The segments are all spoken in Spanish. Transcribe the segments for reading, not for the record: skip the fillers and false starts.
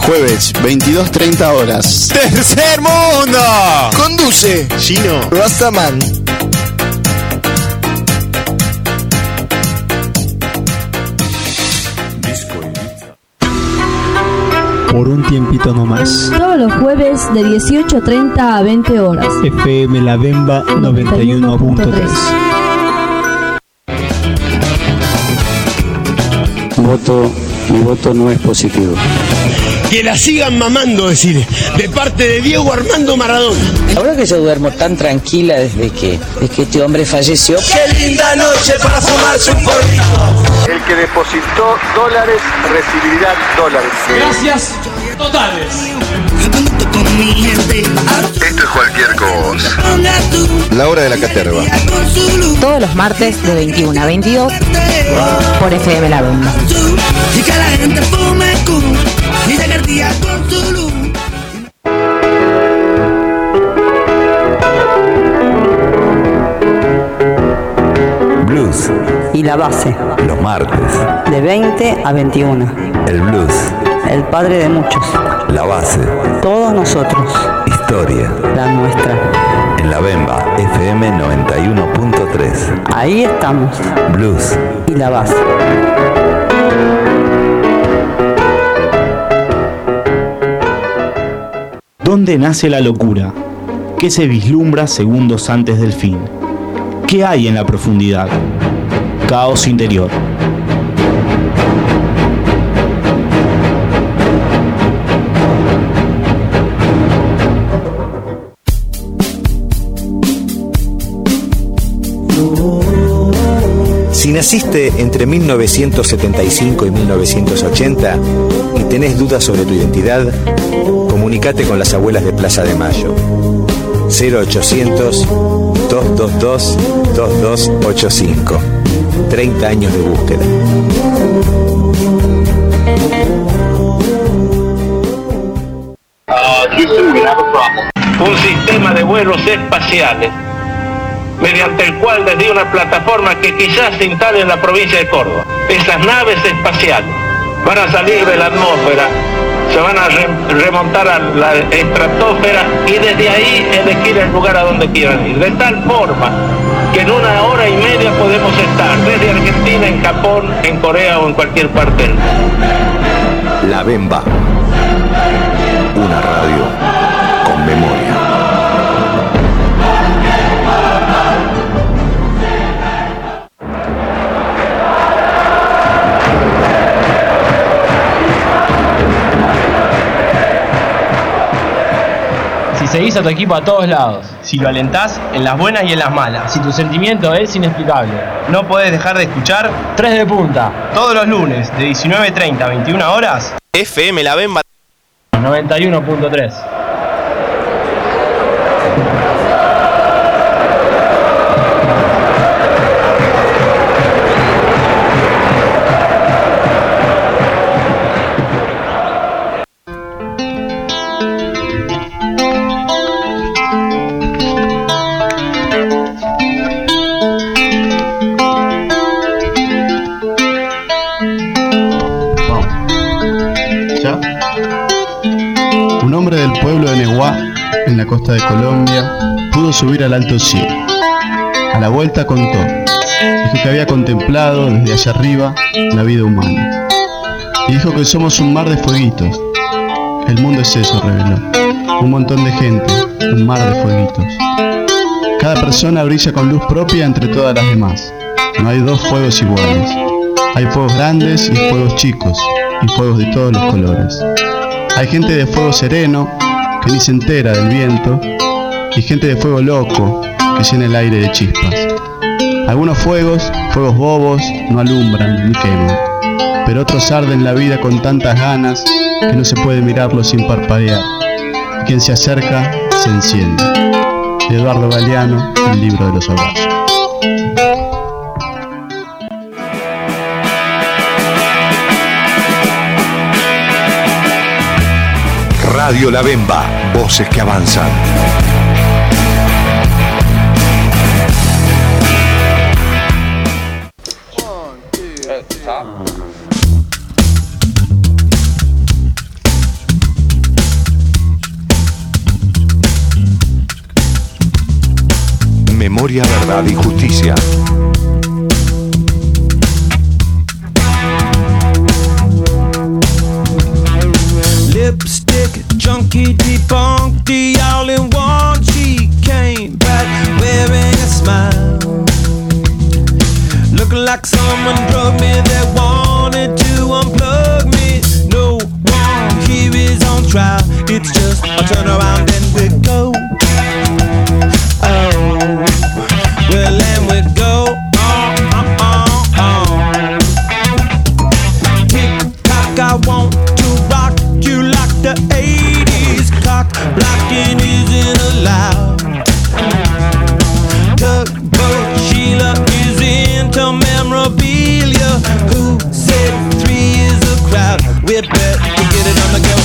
Jueves, 22:30 horas. ¡Tercer Mundo! Conduce Gino Rastaman. Por un tiempito nomás. Todos los jueves de 18:30 a 20 horas. FM La Bemba 91.3. Mi voto no es positivo. Que la sigan mamando, decir, de parte de Diego Armando Maradona. La verdad que yo duermo tan tranquila desde que este hombre falleció. ¡Qué linda noche para fumarse un porrito! El que depositó dólares recibirá dólares. Gracias totales. Esto es cualquier cosa. La hora de la caterva. Todos los martes de 21 a 22 por FM La Bemba. Blues y la base. Los martes de 20 a 21. El blues. El padre de muchos. La base. Todos nosotros. Historia. La nuestra. En La Bemba, FM 91.3. Ahí estamos. Blues y la base. ¿Dónde nace la locura? ¿Qué se vislumbra segundos antes del fin? ¿Qué hay en la profundidad? Caos interior. Si naciste entre 1975 y 1980 y tenés dudas sobre tu identidad, comunicate con las abuelas de Plaza de Mayo. 0800-222-2285. 30 años de búsqueda. Un sistema de vuelos espaciales mediante el cual desde una plataforma que quizás se instale en la provincia de Córdoba, esas naves espaciales van a salir de la atmósfera, se van a remontar a la estratosfera y desde ahí elegir el lugar a donde quieran ir, de tal forma que en 1 hora y media podemos estar desde Argentina, en Japón, en Corea o en cualquier parte del mundo. La Bemba, una radio con memoria. Si seguís a tu equipo a todos lados, si lo alentás en las buenas y en las malas, si tu sentimiento es inexplicable, no podés dejar de escuchar 3 de Punta, todos los lunes de 19:30 a 21 horas, FM La Bemba 91.3. Un hombre del pueblo de Neguá, en la costa de Colombia, pudo subir al Alto Cielo. A la vuelta contó, dijo que había contemplado desde allá arriba la vida humana. Y dijo que somos un mar de fueguitos. El mundo es eso, reveló. Un montón de gente, un mar de fueguitos. Cada persona brilla con luz propia entre todas las demás. No hay dos fuegos iguales. Hay fuegos grandes y fuegos chicos, y fuegos de todos los colores. Hay gente de fuego sereno, que ni se entera del viento, y gente de fuego loco, que llena el aire de chispas. Algunos fuegos bobos, no alumbran ni queman, pero otros arden la vida con tantas ganas que no se puede mirarlos sin parpadear. Y quien se acerca, se enciende. De Eduardo Galeano, El libro de los abrazos. Radio La Bemba, voces que avanzan. Memoria, verdad y justicia. Lipstick junkie debunked the all-in-one. She came back wearing a smile, looking like someone drugged me that wanted to unplug me. No one here is on trial. It's just a turn around and we go. Oh, well, and we go on. Tick-tock, I want to rock you like the 80s. Cock blocking isn't allowed. Tugboat Sheila is into memorabilia. Who said 3 is a crowd? We better get it on the go.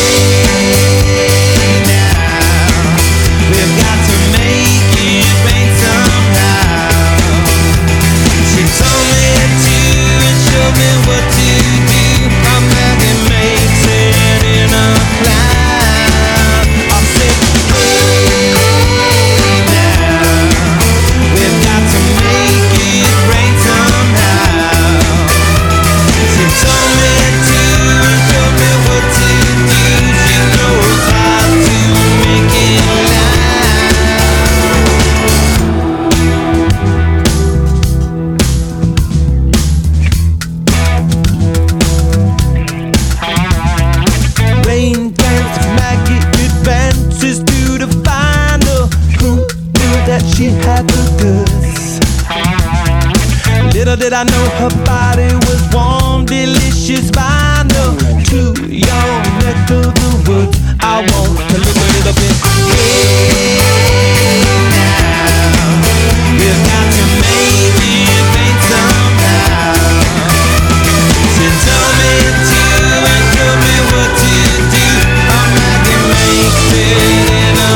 Hey now, we've got to make it rain somehow. She told me to and showed me what to do. I'm back and makes it in a cloud. I said, hey now, we've got to make it rain somehow. She told me to and showed me what to do. She knows how to make it loud. Rain dance, Maggie advances to the final. Who knew that she had the goods? Little did I know her body was warm, delicious vinyl. To your neck of the woods, I want to look a little bit. Hey now, we've got to make it rain somehow. She told me to and showed me what to do. I'm like it makes it in a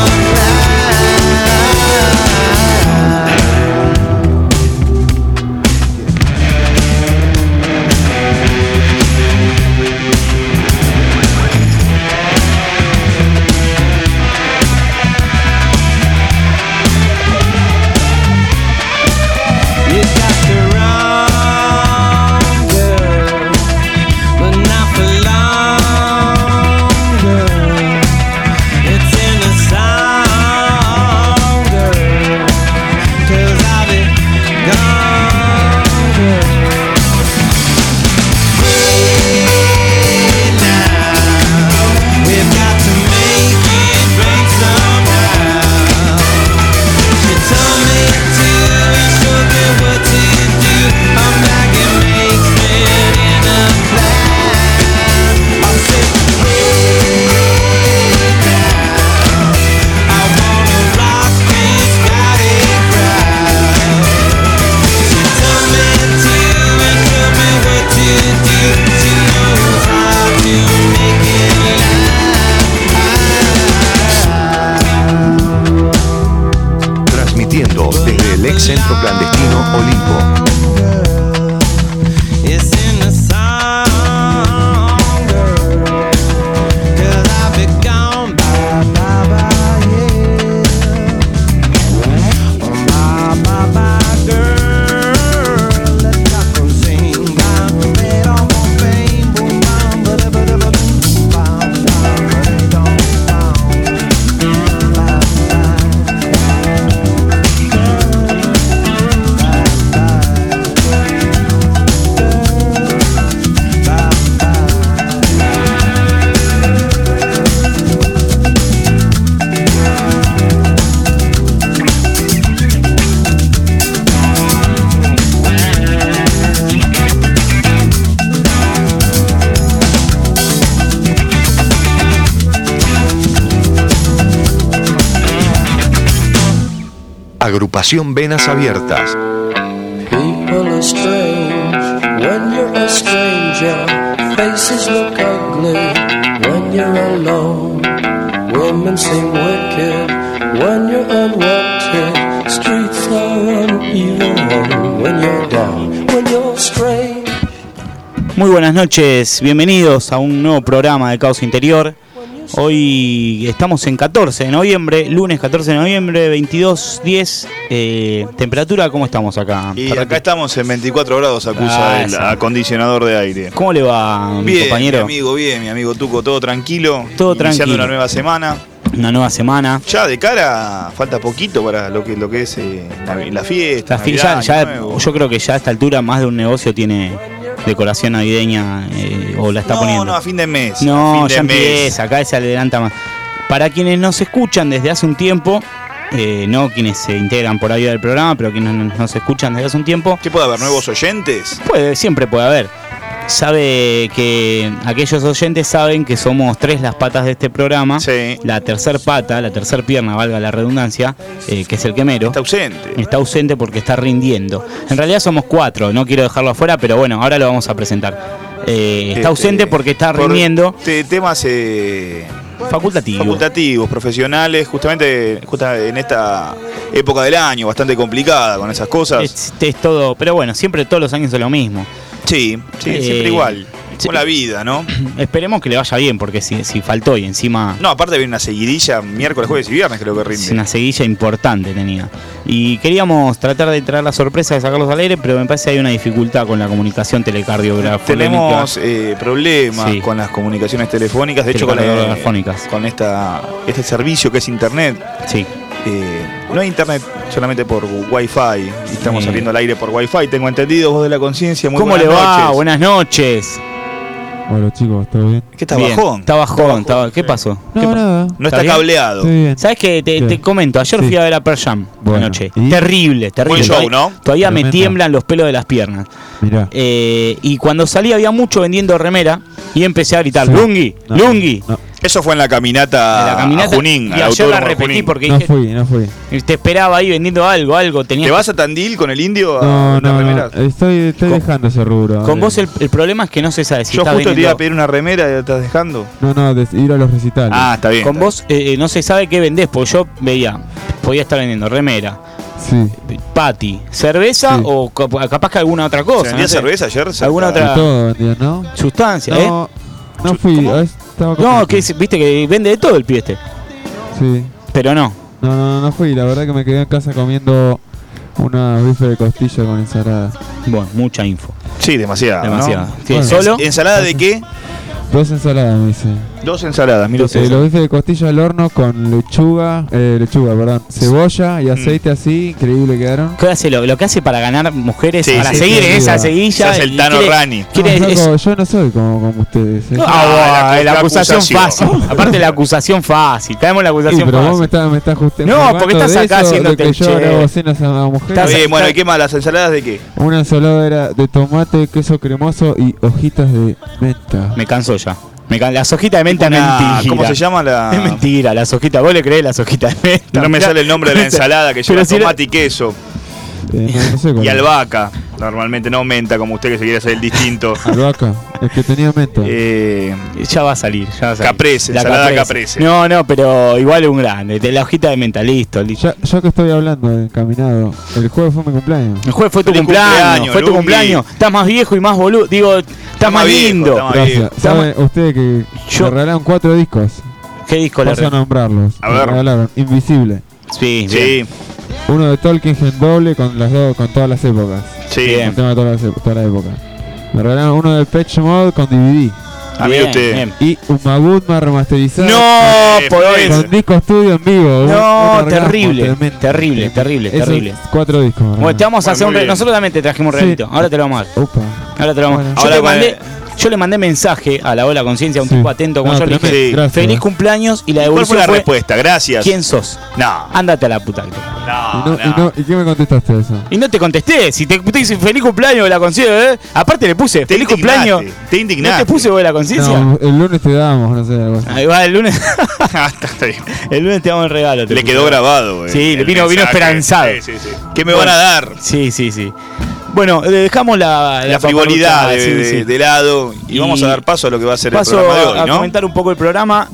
you got the wrong girl, but not for long, girl. It's in the song, girl, 'cause I'll be gone, girl. Hey now, we've got to make it rain somehow. She told me to and showed me what to do. I'm like it makes it in a cloud. I said, hey now, I wanna rock this crowded crowd. She told me to and showed me what to do. She knows how to make it loud. Transmitiendo desde el ex centro clandestino Olimpo. It's in the song, girl, 'cause I've been gone, bye, bye, bye, yeah. Oh, bye, bye, bye, girl, let's rock and sing. Bam, ba-dum, bam, boom, bam, ba-da-ba-da-ba-boom, bam, bam, ba-dum, bam, bam, Agrupación Venas Abiertas. People are strange when you're a stranger. Faces look ugly when you're alone. Women seem wicked when you're unwanted. Streets are uneven when you're down, when you're strange. Muy buenas noches, bienvenidos a un nuevo programa de Caos Interior. Hoy estamos en 14 de noviembre, lunes 14 de noviembre, 22:10. Temperatura, ¿cómo estamos acá? Y acá estamos en 24 grados, acusa el acondicionador de aire. ¿Cómo le va, mi compañero? Bien, mi amigo Tuco, todo tranquilo. Todo iniciando tranquilo. una nueva semana. Una nueva semana. Ya de cara, falta poquito para lo que es la fiesta. Yo creo que ya a esta altura más de un negocio tiene decoración navideña o la está poniendo. No, a fin de mes. No, ya empieza, acá se adelanta más. Para quienes nos escuchan desde hace un tiempo, no quienes se integran por ahí del programa, pero quienes nos escuchan desde hace un tiempo. ¿Qué puede haber? ¿Nuevos oyentes? Siempre puede haber. Sabe que aquellos oyentes saben que somos 3 las patas de este programa. Sí. La tercer pata, la tercer pierna, valga la redundancia, que es el quemero. Está ausente. Está ausente porque está rindiendo. En realidad somos 4, no quiero dejarlo afuera, pero bueno, ahora lo vamos a presentar. Está ausente porque está rindiendo. Temas facultativos, profesionales, justamente en esta época del año, bastante complicada con esas cosas. Es todo, pero bueno, siempre todos los años es lo mismo. Sí, siempre igual. Con la vida, ¿no? Esperemos que le vaya bien, porque si faltó y encima... No, aparte viene una seguidilla miércoles, jueves y viernes, creo que rinde. Es una seguidilla importante tenía. Y queríamos tratar de traer la sorpresa de sacarlos al aire, pero me parece que hay una dificultad con la comunicación telecardiográfica. Tenemos problemas con las comunicaciones telefónicas, de hecho con este servicio que es internet. Sí. No hay internet solamente por Wi-Fi. Estamos saliendo al aire por Wi-Fi. Tengo entendido, voz de la conciencia. Muy ¿Cómo le va? Buenas noches. Hola chicos, ¿todo bien? ¿Qué está bajón? Está bajón. ¿Qué pasó? Nada. No está cableado. ¿Sabes qué? Te comento. Ayer fui a ver a Pearl Jam anoche. Terrible. Buen show, ¿no? Todavía me tiemblan los pelos de las piernas. Mirá. Y cuando salí había mucho vendiendo remera y empecé a gritar, ¡Lungi! ¡Lungi! No. Eso fue en la caminata a Junín. Y ayer la repetí porque no fui. Te esperaba ahí vendiendo algo. ¿Te vas a Tandil con el indio? No. Estoy dejando ese rubro. Con vos el problema es que no se sabe si yo estás justo vendiendo... te iba a pedir una remera y la estás dejando. No, ir a los recitales. Ah, está bien. Con vos no se sabe qué vendés, porque yo podía estar vendiendo remera, Pati, cerveza o capaz que alguna otra cosa. ¿Vendía cerveza ayer? ¿Alguna otra todo vendía, ¿no? Sustancia, No fui. No, que viste que vende de todo el pie este. Sí. Pero no. No fui. La verdad que me quedé en casa comiendo una bife de costilla con ensalada. Bueno, mucha info. Sí, demasiado. ¿No? Sí, bueno, ¿solo? ¿Ensalada de qué? 2 ensaladas me hice. 2 ensaladas, mira usted. Los bifes de costilla al horno con lechuga, cebolla y aceite así, increíble quedaron. ¿Qué hace? Lo que hace para ganar mujeres, para seguir en esa seguilla. Es el Tano Rani. Yo no soy como ustedes. La acusación fácil. Aparte la acusación fácil. Traemos la acusación pero fácil. Vos me estás justificando. No, porque estás acá haciéndote el che. Yo hago cenas a mujeres. Bueno, ¿y qué más? ¿Las ensaladas de qué? Una ensalada era de tomate, queso cremoso y hojitas de menta. Me canso ya. Las hojitas de menta es mentira. ¿Cómo se llama la...? Es mentira, las hojitas. ¿Vos le creés las hojitas de menta? No me sale el nombre de la ensalada que lleva tomate y queso. No sé y albahaca. Normalmente no menta, como usted que se quiere hacer el distinto. Albahaca, es que tenía menta. Ya va a salir. Caprese, ensalada caprese. No, pero igual un grande. De la hojita de menta, listo. Ya que estoy hablando de encaminado, el jueves fue mi cumpleaños. El jueves fue tu cumpleaños. Fue tu cumpleaños. Estás más viejo y más boludo. Digo, estás más lindo. Gracias. ¿Saben ustedes que me regalaron 4 discos? ¿Qué disco le regalaron? Vamos a nombrarlos. A ver. Me regalaron Invisible. Sí. Uno de Tolkien en doble con todas las épocas. Sí. Con tema de toda la época. Me regalaron uno de Depeche Mode con DVD. A mí usted. Y un Magutma remasterizado. Con disco estudio en vivo. No, terrible. 4 discos. Bueno, te vamos a hacer nosotros también te trajimos un regalito. Ahora te lo vamos a dar. Ahora te lo vamos a dar. Yo le mandé mensaje a la Ola Conciencia, un tipo atento como yo, le dije, feliz cumpleaños, y la devolución fue la respuesta? Gracias. ¿Quién sos? No. Ándate a la puta. ¿Y qué me contestaste eso? Y no te contesté. Si te dice feliz cumpleaños, la conciencia, aparte le puse feliz cumpleaños. Te indignaste. ¿No te puse vos la conciencia? No, el lunes te damos, no sé, algo así. Ahí va, el lunes. El lunes te damos el regalo. Le quedó grabado. Sí, vino esperanzado. Sí. ¿Qué me van a dar? Sí. Bueno, dejamos la frivolidad de lado y vamos a dar paso a lo que va a ser el programa de hoy, ¿no? A comentar un poco el programa.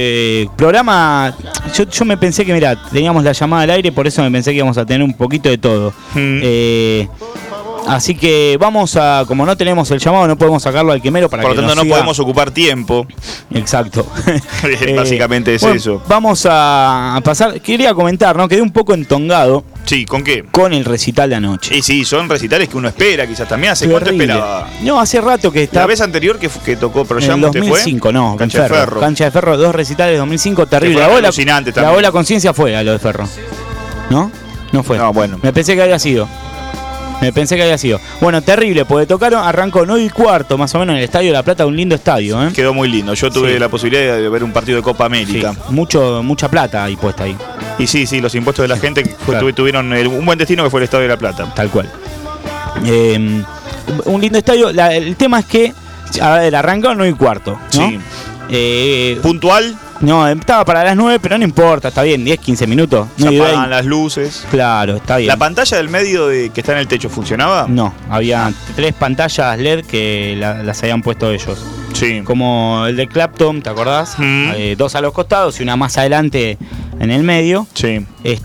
Yo me pensé que, mira, teníamos la llamada al aire, por eso me pensé que íbamos a tener un poquito de todo. Así que vamos a, como no tenemos el llamado, no podemos sacarlo al quemero para que por lo tanto no podemos ocupar tiempo. Exacto. Básicamente es eso. Vamos a pasar, quería comentar, ¿no? Quedé un poco entongado. Sí, ¿con qué? Con el recital de anoche. Y sí, son recitales que uno espera, quizás también. ¿Hace cuánto esperaba? No, hace rato que está. La vez anterior que tocó Proyamo, ¿te fue? En 2005, no, Cancha de Ferro. Cancha de Ferro, 2 recitales 2005, terrible. La bola conciencia fue a lo de Ferro. ¿No? No fue. No, bueno. Me pensé que había sido. Bueno, terrible, porque arrancó 9:15 más o menos en el Estadio de La Plata, un lindo estadio, ¿eh? Quedó muy lindo. Yo tuve la posibilidad de ver un partido de Copa América. Sí. Mucha plata ahí puesta ahí. Y sí, los impuestos de la gente tuvieron un buen destino que fue el Estadio de La Plata. Tal cual. Un lindo estadio. El tema es que, a ver, arrancó 9:15, ¿no? Sí. ¿Puntual? No, estaba para las 9, pero no importa, está bien, 10, 15 minutos. Se apagan las luces. Claro, está bien. ¿La pantalla del medio que está en el techo funcionaba? No, había 3 pantallas LED que las habían puesto ellos. Sí. Como el de Clapton, ¿te acordás? 2 a los costados y una más adelante en el medio. Sí.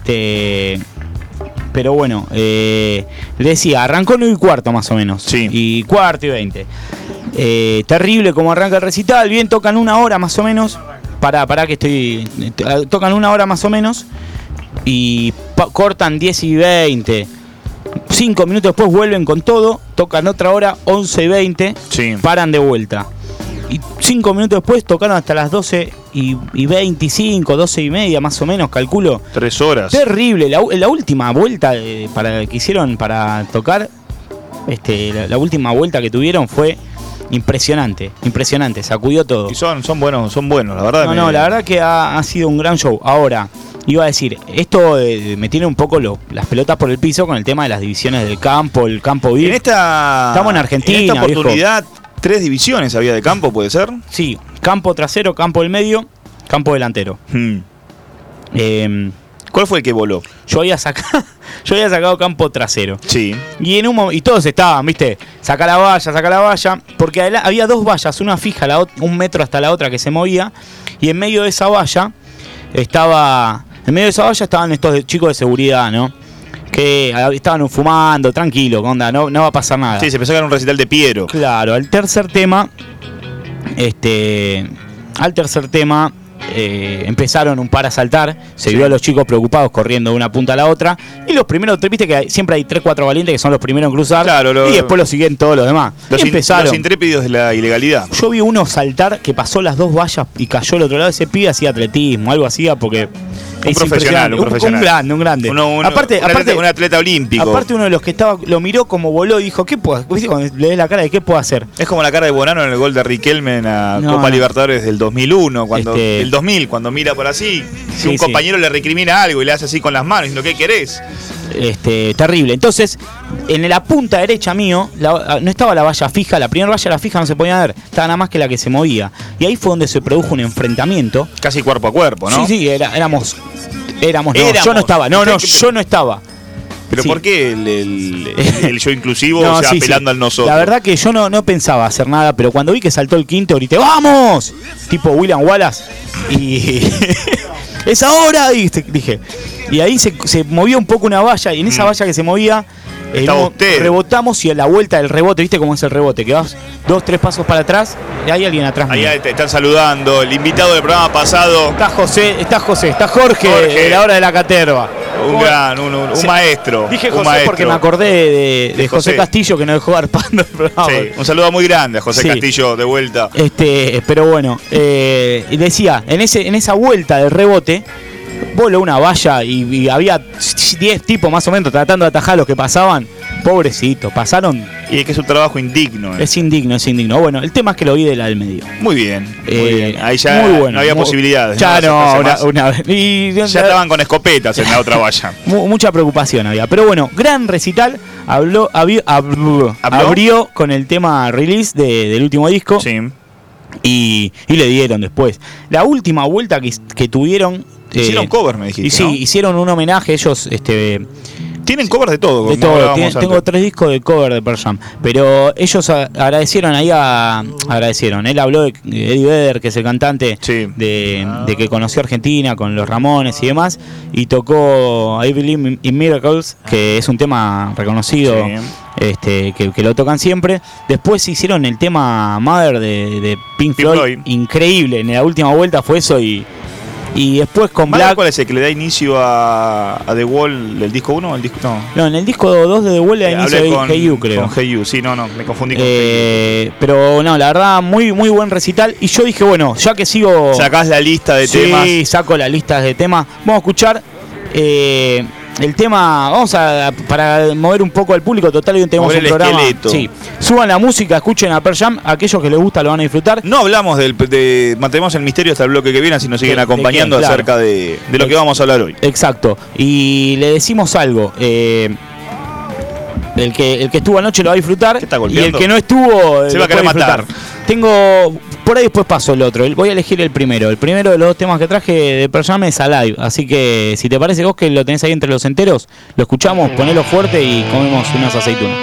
Pero bueno, decía, arrancó 9:15 más o menos. Sí. Y 4:20. Terrible como arranca el recital, bien, tocan 1 hora más o menos. Pará que estoy. Tocan 1 hora más o menos. Y cortan 10:20. 5 minutos después vuelven con todo. Tocan otra hora, 11:20. Sí. Paran de vuelta. Y 5 minutos después tocaron hasta las 12:25, 12:30 más o menos, calculo. 3 horas. Terrible. La última vuelta que hicieron para tocar, la última vuelta que tuvieron fue impresionante, sacudió todo. Y son buenos, la verdad. La verdad que ha sido un gran show. Ahora, iba a decir, esto me tiene un poco las pelotas por el piso con el tema de las divisiones del campo, el campo VIP. Estamos en Argentina. En esta oportunidad, 3 divisiones había de campo, ¿puede ser? Sí, campo trasero, campo del medio, campo delantero. ¿Cuál fue el que voló? Yo había sacado campo trasero. Sí. Y todos estaban, ¿viste? Saca la valla. Porque había 2 vallas, una fija, 1 metro hasta la otra que se movía. Y en medio de esa valla estaban estos chicos de seguridad, ¿no? Que estaban fumando, tranquilo, onda, no va a pasar nada. Sí, se empezó a ganar un recital de Piero. Claro, al tercer tema. Empezaron un par a saltar, se vio a los chicos preocupados corriendo de una punta a la otra, y los primeros, viste que siempre hay 3-4 valientes que son los primeros en cruzar, y después lo siguen todos los demás. Los intrépidos de la ilegalidad. Yo vi uno saltar que pasó las 2 vallas y cayó al otro lado. Ese pibe hacía atletismo, algo hacía, porque un profesional. Un grande. Aparte, un atleta olímpico. Aparte, uno de los que estaba lo miró como voló y dijo, ¿qué puedo? Le ves la cara de qué puedo hacer. Es como la cara de Bonano en el gol de Riquelme en la Copa Libertadores del 2001, el 2000, cuando mira por así, si un compañero le recrimina algo y le hace así con las manos, diciendo, ¿qué querés? Terrible. Entonces, en la punta derecha mío, no estaba la valla fija, la primera valla, la fija no se podía ver, estaba nada más que la que se movía. Y ahí fue donde se produjo un enfrentamiento. Casi cuerpo a cuerpo, ¿no? Sí, éramos. Yo no estaba. Yo no estaba. ¿Pero por qué el yo inclusivo, apelando al nosotros? La verdad que yo no pensaba hacer nada, pero cuando vi que saltó el quinto, grité, ¡vamos! Tipo William Wallace. Y ¡es ahora! Dije. Y ahí se movía un poco una valla, y en esa valla que se movía, rebotamos, y a la vuelta del rebote, ¿viste cómo es el rebote? Que vas 2-3 pasos para atrás, y hay alguien atrás. Ahí te están saludando, el invitado del programa pasado. Está Jorge. De la hora de la caterva. Un maestro. Dije José porque me acordé de José Castillo, que nos dejó arpando el programa. Sí, un saludo muy grande a José Castillo de vuelta. Pero bueno, y decía, en esa vuelta del rebote, voló una valla y había 10 tipos más o menos tratando de atajar a los que pasaban. Pobrecitos, pasaron. Y es que es un trabajo indigno. Es indigno. Bueno, el tema es que lo vi de la del medio. Muy bien. Ahí ya no había posibilidades. Ya una vez. Ya estaban con escopetas en la otra valla. Mucha preocupación había. Pero bueno, gran recital. Abrió con el tema release del último disco. Sí. Y le dieron después. La última vuelta que tuvieron. Hicieron cover, me dijiste. Y sí, hicieron un homenaje. Ellos Tienen covers de todo. De todo. Tengo 3 discos de cover de Pearl Jam. Pero ellos agradecieron ahí agradecieron. Él habló de Eddie Vedder, que es el cantante de que conoció Argentina con los Ramones y demás. Y tocó I Believe in Miracles, que es un tema reconocido. Que lo tocan siempre. Después hicieron el tema Mother de Pink Floyd. Increíble. En la última vuelta fue eso y después con Black. ¿Cuál es el que le da inicio a The Wall del disco 1 o el disco? No, en el disco 2 de The Wall le da inicio a Hey You, creo. Con Hey You, sí, no, me confundí con Hey You. Pero no, la verdad, muy, muy buen recital. Y yo dije, bueno, ya que sigo. Sacás la lista de temas. Sí, saco la lista de temas. Vamos a escuchar. El tema, para mover un poco al público, total, hoy tenemos un programa. Sí. Suban la música, escuchen a Pearl Jam, aquellos que les gusta lo van a disfrutar. No hablamos mantenemos el misterio hasta el bloque que viene, así nos siguen acompañando acerca de lo que vamos a hablar hoy. Exacto. Y le decimos algo. El que estuvo anoche lo va a disfrutar. Y el que no estuvo se va a querer matar. Por ahí después paso el otro. Voy a elegir el primero. El primero de los 2 temas que traje de Pearl Jam es Alive. Así que si te parece vos que lo tenés ahí entre los enteros, lo escuchamos, ponelo fuerte y comemos unas aceitunas.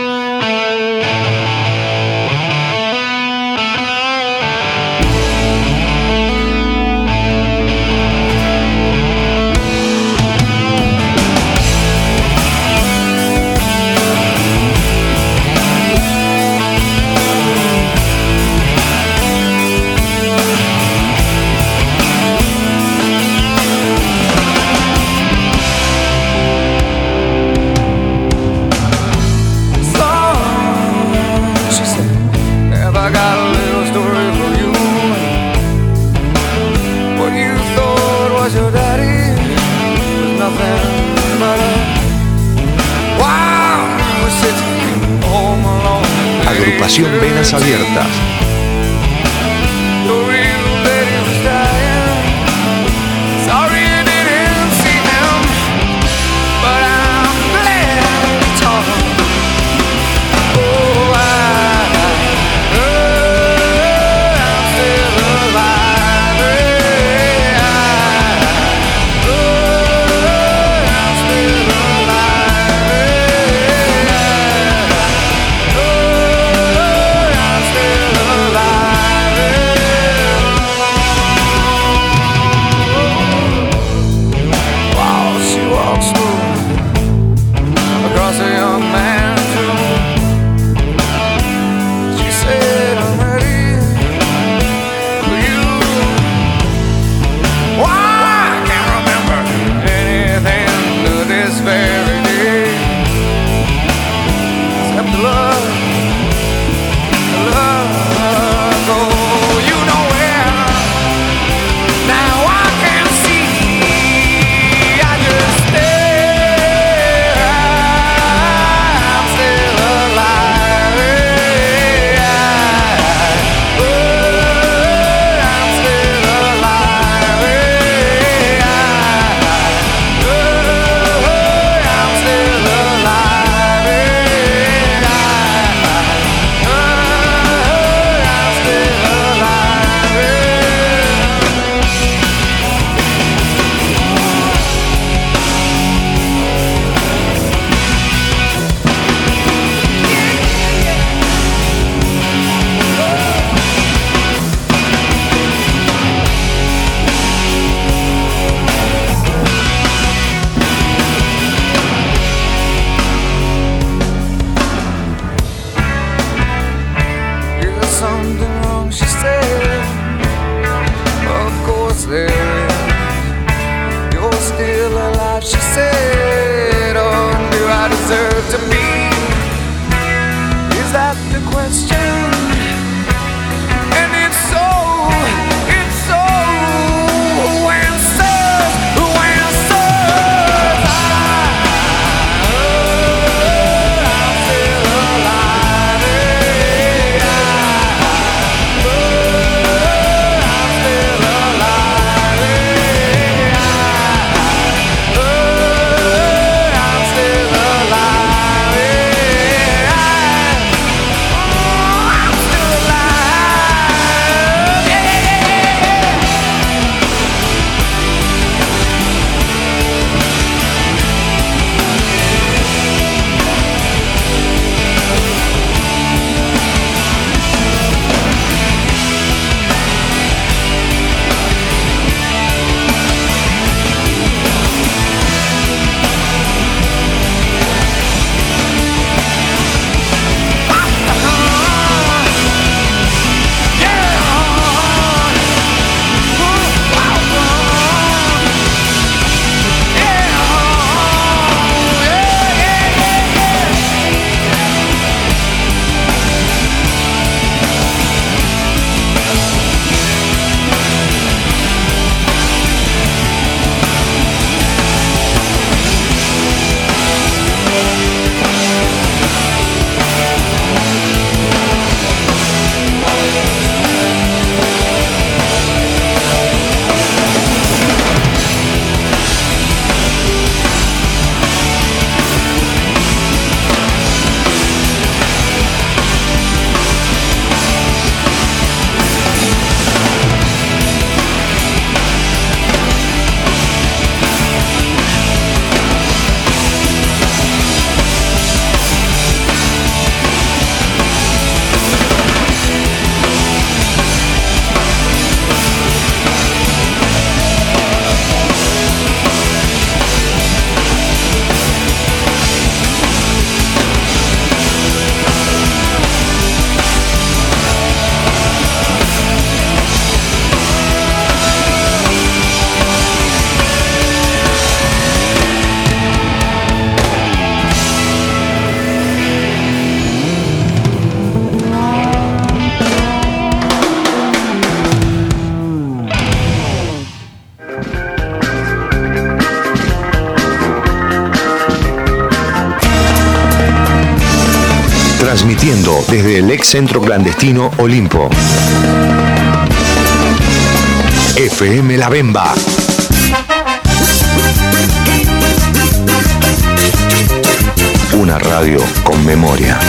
Agrupación Venas Abiertas. vivo desde el ex centro clandestino Olimpo. FM La Bemba. Una radio con memoria.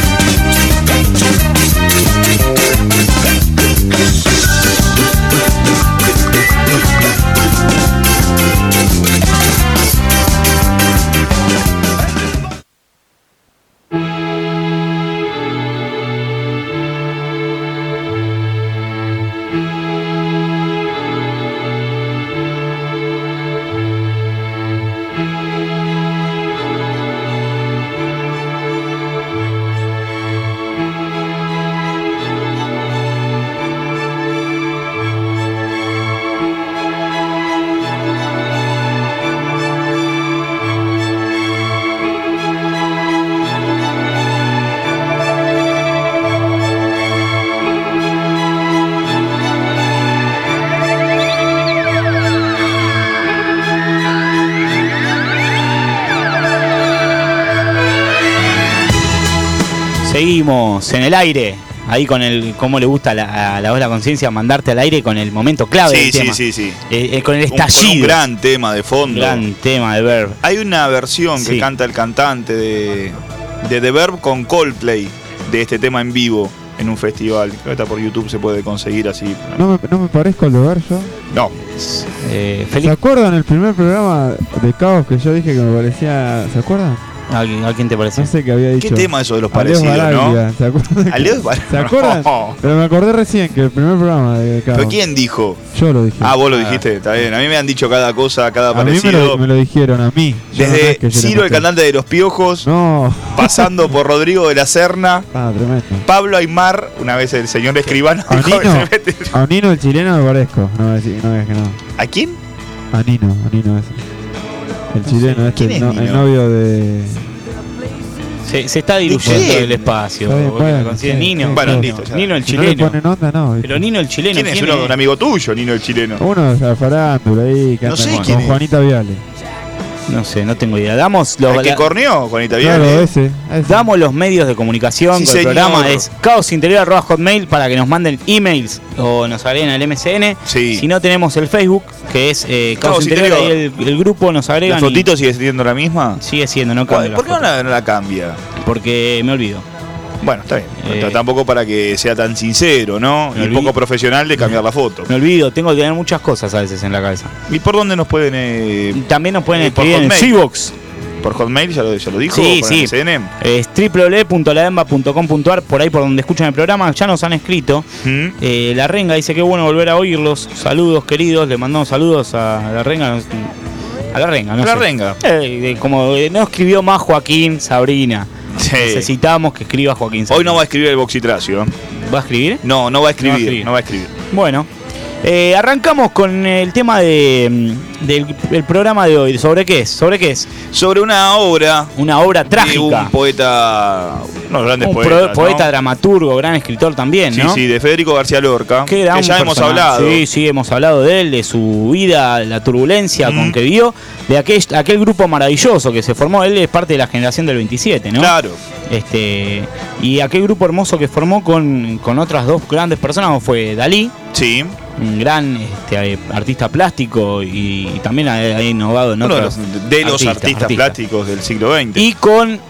Seguimos en el aire, ahí con el cómo le gusta a la voz de la conciencia mandarte al aire con el momento clave del tema. Sí. Con el estallido. Con un gran tema de fondo. Gran tema de Verb. Hay una versión que canta el cantante de The Verb con Coldplay de este tema en vivo en un festival. Creo que está por YouTube, se puede conseguir así. No me parezco al de Verb yo. No. ¿Se acuerdan el primer programa de Caos que yo dije que me parecía? ¿Se acuerdan? ¿A quién te parece? No sé qué había dicho. ¿Qué tema eso de los parecidos, no? ¿Se acuerdan? ¿Se acuerdan? No. Pero me acordé recién que el primer programa de Caos. ¿Pero quién dijo? Yo lo dije. Ah, vos lo dijiste, está bien. A mí me han dicho cada cosa, cada parecido. A mí me lo dijeron, a mí. Desde Ciro, el cantante de Los Piojos, pasando por Rodrigo de la Serna, tremendo. Pablo Aymar, una vez el señor escribano. A Nino el chileno me parezco. No es que no. ¿A quién? A Nino ese. El chileno, el novio de... Se está diluyendo el espacio. Nino. Bueno, listo. Nino el chileno. No le ponen onda, no. Pero Nino el chileno. ¿Quién es? Un amigo tuyo, Nino el chileno. Uno de la farándula ahí que anda con Juanita Viale. No sé, no tengo idea. Damos ¿El que corneó, Juanita Viale? Claro, ese. Damos los medios de comunicación con el programa. Es caosinterior@hotmail para que nos manden emails o nos agreguen al MCN. Si no, tenemos el Facebook, que es Caos Interior. Ahí el grupo nos agregan. ¿La fotito sigue siendo la misma? Sigue siendo, no cambia. ¿Por qué no la cambia? Porque me olvido. Bueno, está bien. Tampoco para que sea tan sincero, ¿no? Y poco profesional de cambiar la foto. Me olvido, tengo que tener muchas cosas a veces en la cabeza. ¿Y por dónde nos pueden...? También nos pueden escribir en Seabox. ¿Por Hotmail? ¿Ya lo dijo? Sí, ¿Por sí. MCN? Es www.lademba.com.ar. Por ahí por donde escuchan el programa ya nos han escrito. La Renga dice que bueno volver a oírlos. Saludos queridos, le mandamos saludos a la Renga. A la Renga, no sé. A la Renga. Como no escribió más Joaquín Sabrina. Sí. Necesitamos que escriba Joaquín Sabrina. Hoy no va a escribir el Boxitracio. ¿Va a escribir? No va a escribir. Bueno. Arrancamos con el tema del programa de hoy. ¿Sobre qué es? Sobre una obra trágica. De un poeta, unos grandes poetas, poeta, dramaturgo, gran escritor también, ¿no? Sí, de Federico García Lorca, que ya hemos hablado. Sí, hemos hablado de él, de su vida, la turbulencia con que vivió, de aquel grupo maravilloso que se formó. Él es parte de la generación del 27, ¿no? Claro. Y aquel grupo hermoso que formó con otras dos grandes personas fue Dalí. Sí. Un gran artista plástico y también ha innovado en otros los artistas plásticos del siglo XX. Y con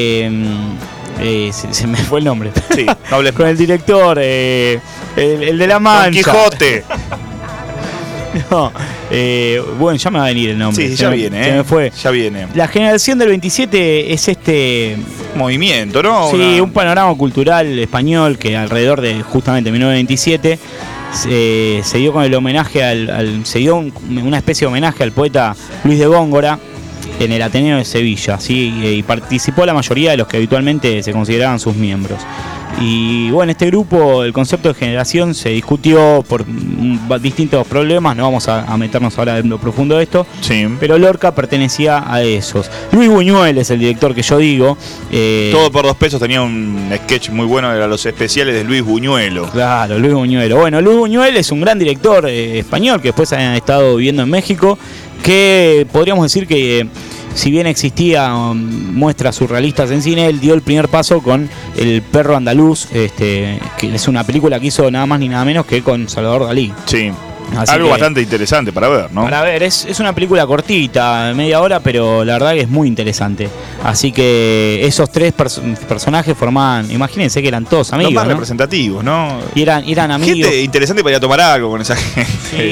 se me fue el nombre. Sí, no hables con el director, el de La Mancha. Don Quijote. No, bueno, ya me va a venir el nombre. Sí, ya viene. Ya viene. La generación del 27 es este movimiento, ¿no? Sí, un panorama cultural español que alrededor de justamente 1927 se dio con el homenaje se dio una especie de homenaje al poeta Luis de Góngora en el Ateneo de Sevilla, ¿sí? Y participó la mayoría de los que habitualmente se consideraban sus miembros. Y bueno, este grupo, el concepto de generación se discutió por distintos problemas, no vamos a meternos ahora en lo profundo de esto, sí. Pero Lorca pertenecía a esos. Luis Buñuel es el director que yo digo. Todo por 2 pesos tenía un sketch muy bueno, era los especiales de Luis Buñuelo. Claro, Luis Buñuelo. Bueno, Luis Buñuel es un gran director español que después ha estado viviendo en México, que podríamos decir que si bien existía muestras surrealistas en cine, él dio el primer paso con El perro andaluz, que es una película que hizo nada más ni nada menos que con Salvador Dalí. Sí. Así algo que, bastante interesante para ver, ¿no? Para ver, es una película cortita, media hora, pero la verdad que es muy interesante. Así que esos tres personajes formaban, imagínense que eran todos amigos, los más ¿no? representativos, ¿no? Y eran amigos. Gente interesante para ir a tomar algo con esa gente.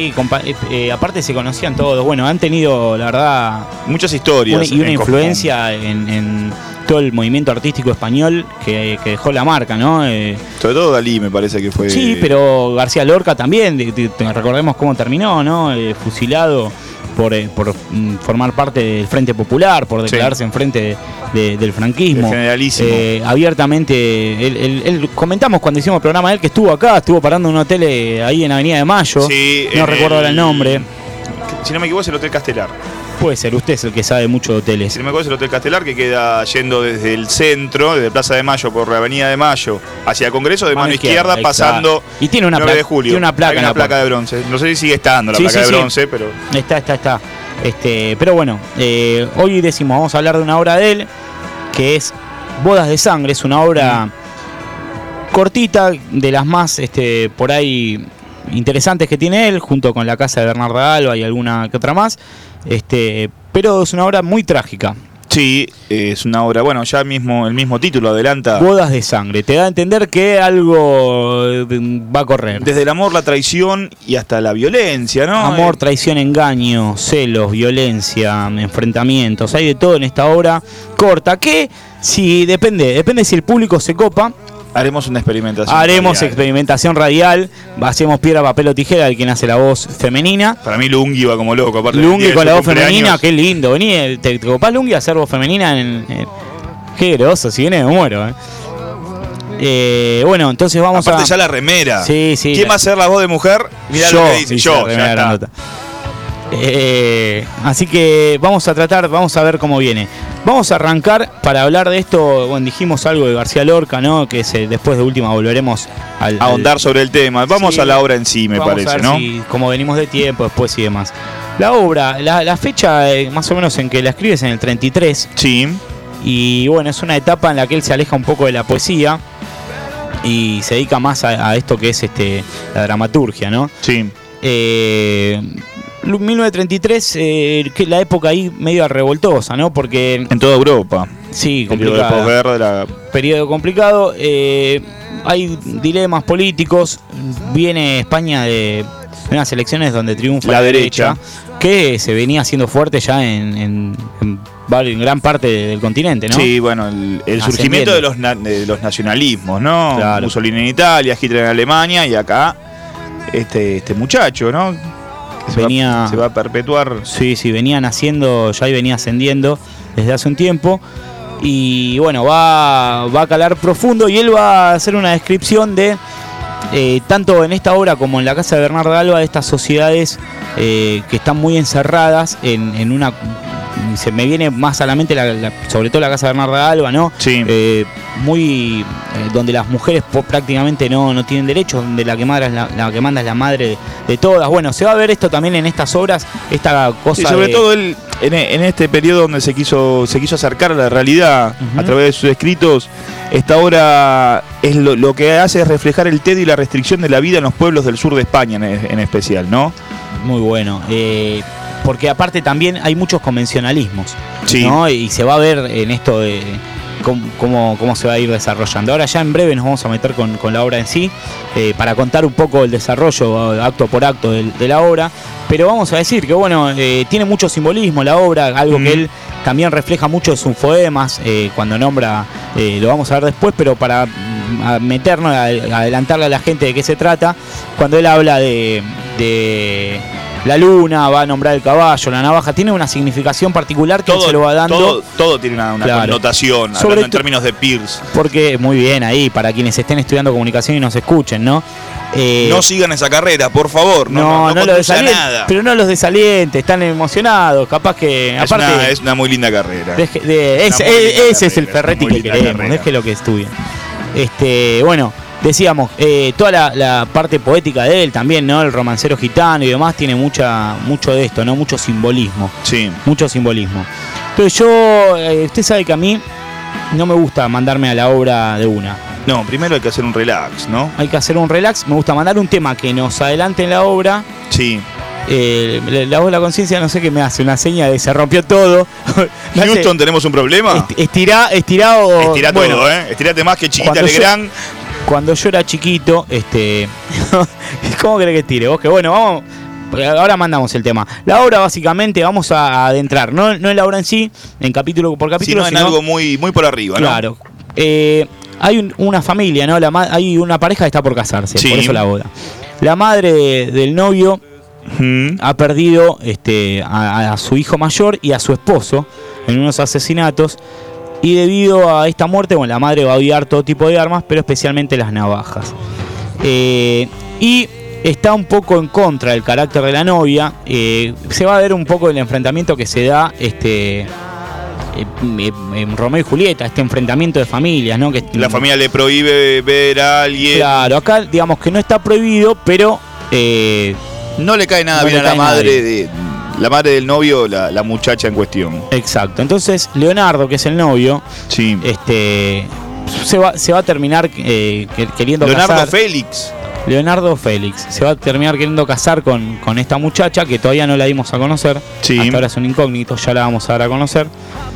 Sí, aparte se conocían todos. Bueno, han tenido, la verdad, muchas historias. Una influencia en todo el movimiento artístico español que dejó la marca, ¿no? Sobre todo Dalí me parece que fue... Sí, pero García Lorca también, recordemos cómo terminó, ¿no? Fusilado por formar parte del Frente Popular, por declararse en frente del franquismo. El generalísimo. Abiertamente, él comentamos cuando hicimos el programa de él que estuvo parando en un hotel ahí en Avenida de Mayo. Sí, no recuerdo ahora el nombre. Si no me equivoco es el Hotel Castelar. Puede ser, usted es el que sabe mucho de hoteles. Si no me acuerdo es el Hotel Castelar, que queda yendo desde el centro, desde Plaza de Mayo por la Avenida de Mayo hacia Congreso, de mano izquierda, pasando y tiene una 9 de julio. Tiene una placa. Hay una placa de bronce. No sé si sigue estando la placa de bronce, pero... Está. Pero bueno, hoy decimos, vamos a hablar de una obra de él, que es Bodas de Sangre. Es una obra cortita, de las más por ahí interesantes que tiene él, junto con La Casa de Bernarda Alba y alguna que otra más. Pero es una obra muy trágica. Sí, es una obra, bueno, ya mismo el mismo título adelanta. Bodas de Sangre, te da a entender que algo va a correr. Desde el amor, la traición y hasta la violencia, ¿no? Amor, traición, engaño, celos, violencia, enfrentamientos, hay de todo en esta obra corta que si depende si el público se copa. Haremos una experimentación. Experimentación radial. Hacemos piedra, papel o tijera de quien hace la voz femenina. Para mí Lungi va como loco. Lungi con la voz femenina, qué lindo. Vení, ¿te copás Lungi a hacer voz femenina? Qué groso, si viene me muero. Bueno, entonces vamos Aparte ya la remera. Sí. ¿Quién va a hacer la voz de mujer? Mirá lo que dice. Yo, ya está. Así que vamos a ver cómo viene. Vamos a arrancar para hablar de esto. Bueno, dijimos algo de García Lorca, ¿no? Que después de última volveremos a ahondar sobre el tema. Vamos a la obra en sí, me parece, a ver ¿no? Como venimos de tiempo, después y demás. La obra, la fecha más o menos en que la escribes en el 33. Sí. Y bueno, es una etapa en la que él se aleja un poco de la poesía y se dedica más a esto que es la dramaturgia, ¿no? Sí. 1933, que la época ahí medio revoltosa, ¿no? Porque en toda Europa. Sí, complicada. Periodo de posguerra. Periodo complicado. Hay dilemas políticos. Viene España de unas elecciones donde triunfa la derecha, que se venía haciendo fuerte ya en gran parte del continente, ¿no? Sí, bueno, el surgimiento de los nacionalismos, ¿no? Claro. Mussolini en Italia, Hitler en Alemania y acá este muchacho, ¿no? Se va a perpetuar. Sí, venía naciendo ya y venía ascendiendo desde hace un tiempo. Y bueno, va a calar profundo y él va a hacer una descripción de, tanto en esta obra como en La Casa de Bernarda Alba, de estas sociedades que están muy encerradas en una... Se me viene más a la mente sobre todo La Casa de Bernarda Alba, ¿no? Sí. Donde las mujeres prácticamente no tienen derechos, donde la que manda es la madre de todas. Bueno, se va a ver esto también en estas obras, esta cosa. Sí, sobre todo él en este periodo donde se quiso acercar a la realidad a través de sus escritos. Esta obra es lo que hace es reflejar el tedio y la restricción de la vida en los pueblos del sur de España en especial, ¿no? Muy bueno. Porque aparte también hay muchos convencionalismos, sí, ¿no? Y se va a ver en esto de cómo se va a ir desarrollando. Ahora ya en breve nos vamos a meter con la obra en sí, para contar un poco el desarrollo acto por acto de la obra. Pero vamos a decir que bueno, tiene mucho simbolismo la obra, algo que él también refleja mucho en sus poemas, cuando nombra, lo vamos a ver después, pero para meternos, adelantarle a la gente de qué se trata, cuando él habla de la luna, va a nombrar el caballo, la navaja, tiene una significación particular que él se lo va dando. Todo tiene una connotación, hablando en términos de Peirce. Porque, muy bien ahí, para quienes estén estudiando comunicación y nos escuchen, ¿no? No sigan esa carrera, por favor. No lo desalienten, nada. Pero no los desaliente, están emocionados, capaz que... Es una muy linda carrera. Ese es el Ferretti que queremos, déjelo que estudien. Bueno... Decíamos, toda la parte poética de él también, ¿no? El romancero gitano y demás tiene mucho de esto, ¿no? Mucho simbolismo. Sí. Mucho simbolismo. Entonces yo, usted sabe que a mí no me gusta mandarme a la obra de una. No, primero hay que hacer un relax, ¿no? Hay que hacer un relax. Me gusta mandar un tema que nos adelante en la obra. Sí. La voz de la conciencia, no sé qué me hace, una seña de se rompió todo. Houston, ¿tenemos un problema? Estirá bueno, todo, estirate más que Chiquita Legrand. Cuando yo era chiquito, ¿cómo querés que estire? Vos que bueno, vamos. Ahora mandamos el tema. La obra básicamente vamos a adentrar, no en la obra en sí, en capítulo por capítulo, sino en algo muy, muy por arriba, ¿no? Claro. Hay una familia, ¿no? Hay una pareja que está por casarse, por eso la boda. La madre del novio ha perdido a su hijo mayor y a su esposo en unos asesinatos. Y debido a esta muerte, bueno, la madre va a odiar todo tipo de armas, pero especialmente las navajas. Y está un poco en contra del carácter de la novia. Se va a ver un poco el enfrentamiento que se da en Romeo y Julieta, este enfrentamiento de familias, ¿no? Que la familia le prohíbe ver a alguien. Claro, acá digamos que no está prohibido, pero no le cae nada bien a la madre la madre del novio, la muchacha en cuestión. Exacto. Entonces Leonardo, que es el novio, sí. se va a terminar queriendo casar. Leonardo Félix se va a terminar queriendo casar con esta muchacha que todavía no la dimos a conocer. Sí. Hasta ahora es un incógnito, ya la vamos a dar a conocer.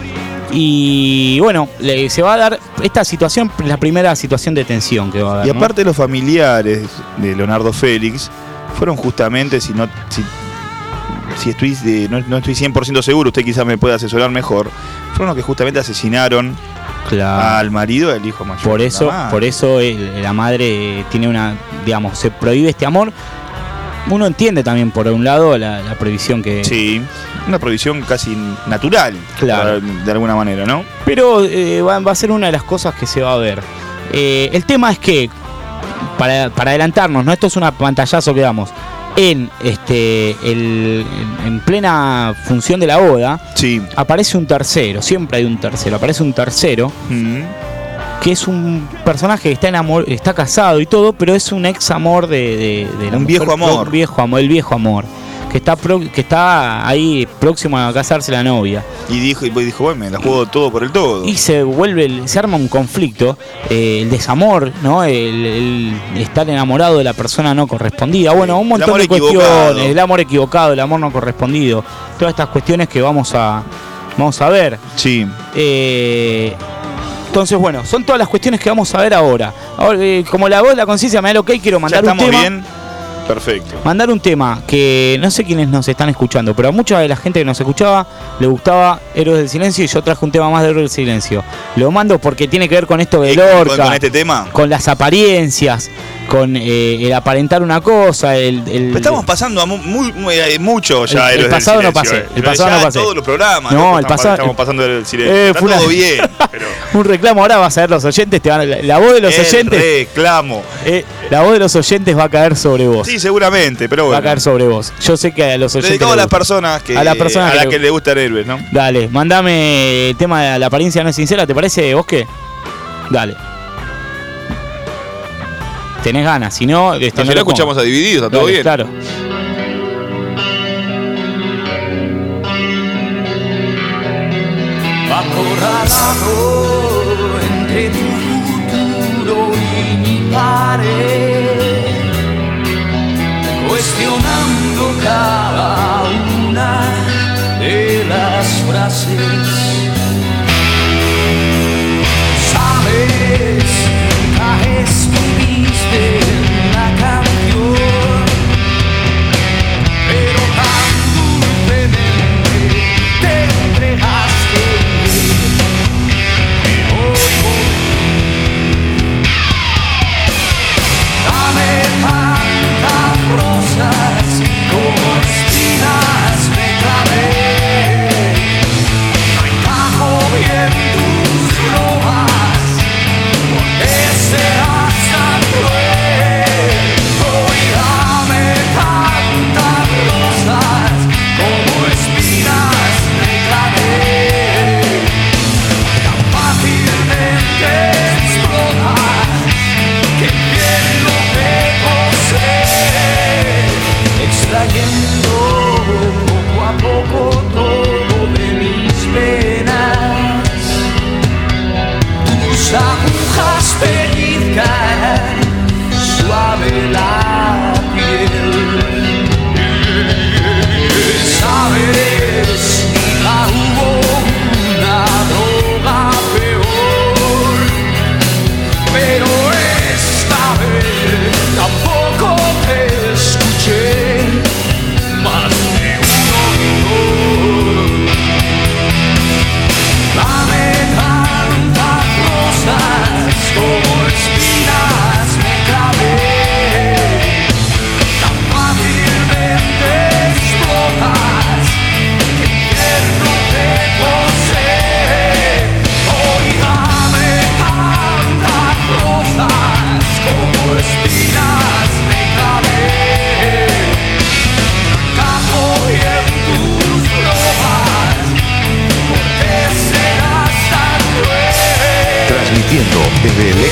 Y bueno, se va a dar esta situación, la primera situación de tensión que va a dar. Y aparte, ¿no? Los familiares de Leonardo Félix fueron justamente, no estoy 100% seguro, usted quizás me puede asesorar mejor, fueron los que justamente asesinaron al marido del hijo mayor. Por eso la madre tiene digamos, se prohíbe este amor. Uno entiende también por un lado la prohibición que... Sí, una prohibición casi natural, claro, de alguna manera, ¿no? Pero va a ser una de las cosas que se va a ver. El tema es que, para adelantarnos, ¿no? Esto es una pantallazo que damos. En plena función de la boda, sí, aparece un tercero, siempre hay un tercero, aparece un tercero, que es un personaje que está casado y todo, pero es un ex amor de la un mujer, viejo amor. El viejo amor, que está ahí próximo a casarse la novia. Y dijo, bueno, me la juego todo por el todo. Y se arma un conflicto, el desamor, ¿no? El estar enamorado de la persona no correspondida. Bueno, un montón de cuestiones, el amor equivocado, el amor no correspondido. Todas estas cuestiones que vamos a ver. Sí. Entonces, bueno, son todas las cuestiones que vamos a ver ahora. Como la voz de la conciencia me da el ok, quiero mandar un tema. Bien. Perfecto. Mandar un tema que no sé quiénes nos están escuchando, pero a mucha de la gente que nos escuchaba le gustaba Héroes del Silencio, y yo traje un tema más de Héroes del Silencio. Lo mando porque tiene que ver con esto de Lorca, con este tema, con las apariencias, con el aparentar una cosa. Estamos pasando a mucho ya el pasado no pasé. El pasado no pasé. Todos los programas. No, el pasado estamos pasando el silencio. Está todo bien. Pero... un reclamo ahora vas a ver los oyentes, la voz de los oyentes. Reclamo. La voz de los oyentes va a caer sobre vos. Sí, seguramente, pero bueno. Va a caer sobre vos. Yo sé que a los oyentes. Dedicado a las personas a las que le gustan héroes, ¿no? Dale, mandame el tema de la apariencia no es sincera, ¿te parece, Bosque? Dale. Tenés ganas, si no... no lo escuchamos a Divididos, está todo bien. Claro. Acorralado entre tu futuro y mi pared, cuestionando cada una de las frases. Sabes, nunca estuviste en la canción, pero tan dulcemente te entregaste.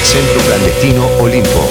Centro Clandestino Olimpo.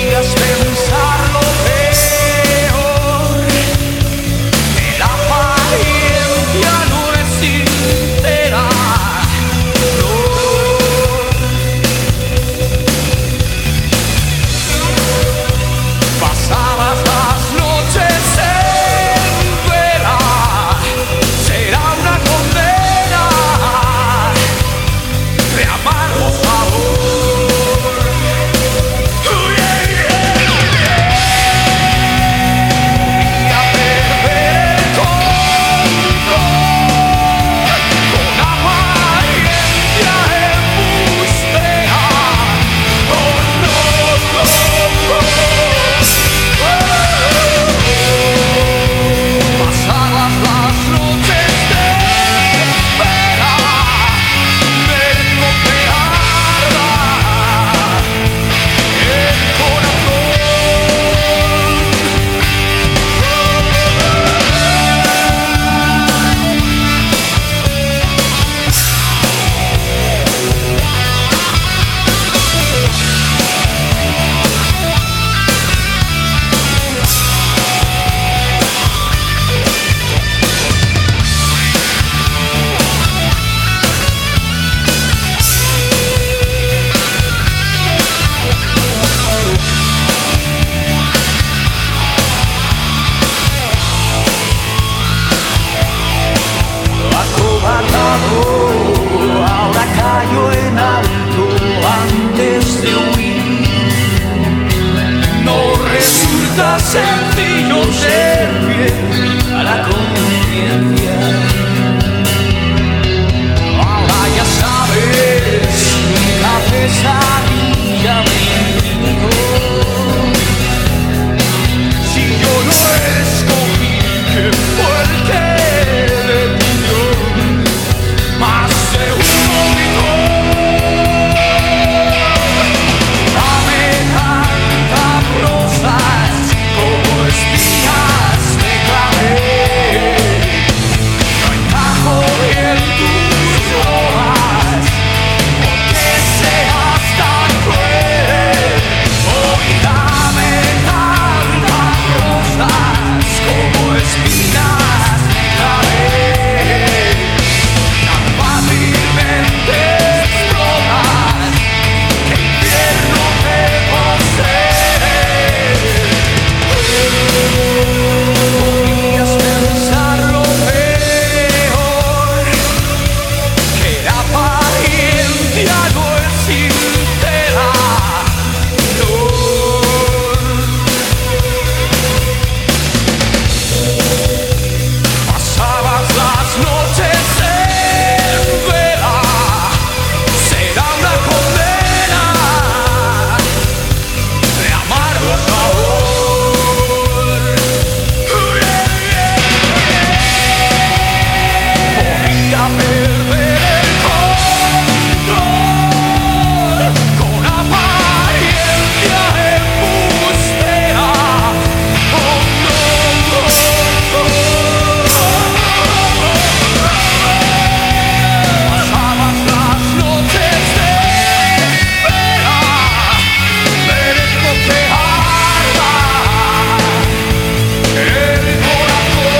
Sencillo ser fiel a la conciencia. Ahora ya sabes, la pesadilla me dijo. Si yo no escogí, que fue el que le pidió más de un momento. Dame tanta prosa como espinas de clave, no encajo en tus hojas, porque seas tan cruel. Hoy dame tantas rosas como espinas de clave, tan fácilmente explotas, que el infierno te posee. Podrías pensar lo peor, que la apariencia no es sincera. Pasabas las noches en vela, será una condena de amargo sabor. Podría perder el control con apariencia embustera. Oh no, pasabas las noches de espera, merezco que arda el corazón.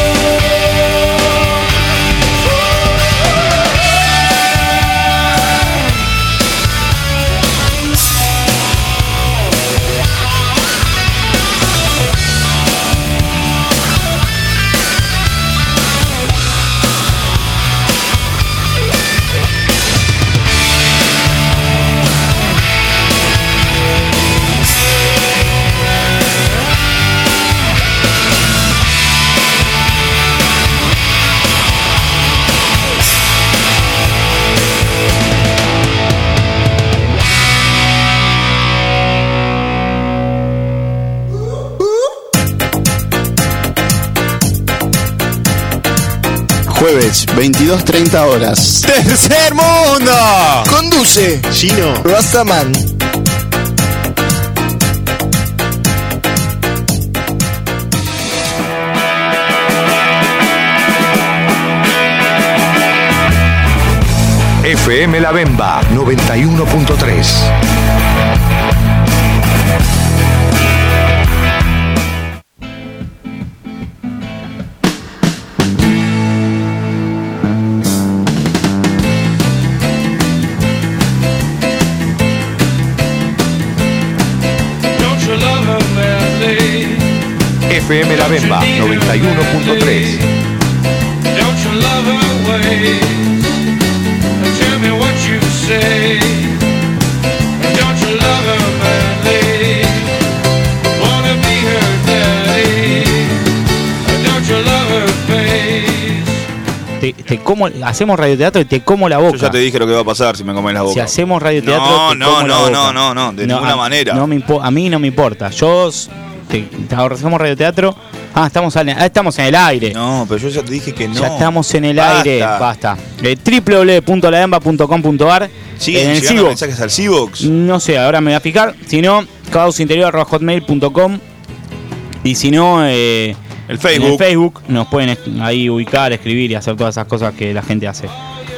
Jueves, 22:30 horas. ¡Tercer mundo! Conduce Gino Rastaman. FM La Bemba 91.3. FM La Bemba 91.3. Te como, hacemos radioteatro y te como la boca. Yo ya te dije lo que va a pasar si me comes la boca. Si hacemos radioteatro, no, de ninguna manera. A mí no me importa. Hacemos radioteatro. Estamos en el aire. No, pero yo ya te dije que no. Ya estamos en el aire. Basta. www.lademba.com.ar. ¿Siguen llegando mensajes al Cibox? No sé, ahora me voy a fijar. Si no, causinterior@hotmail.com. Y si no, el Facebook. En el Facebook nos pueden ahí ubicar, escribir y hacer todas esas cosas que la gente hace.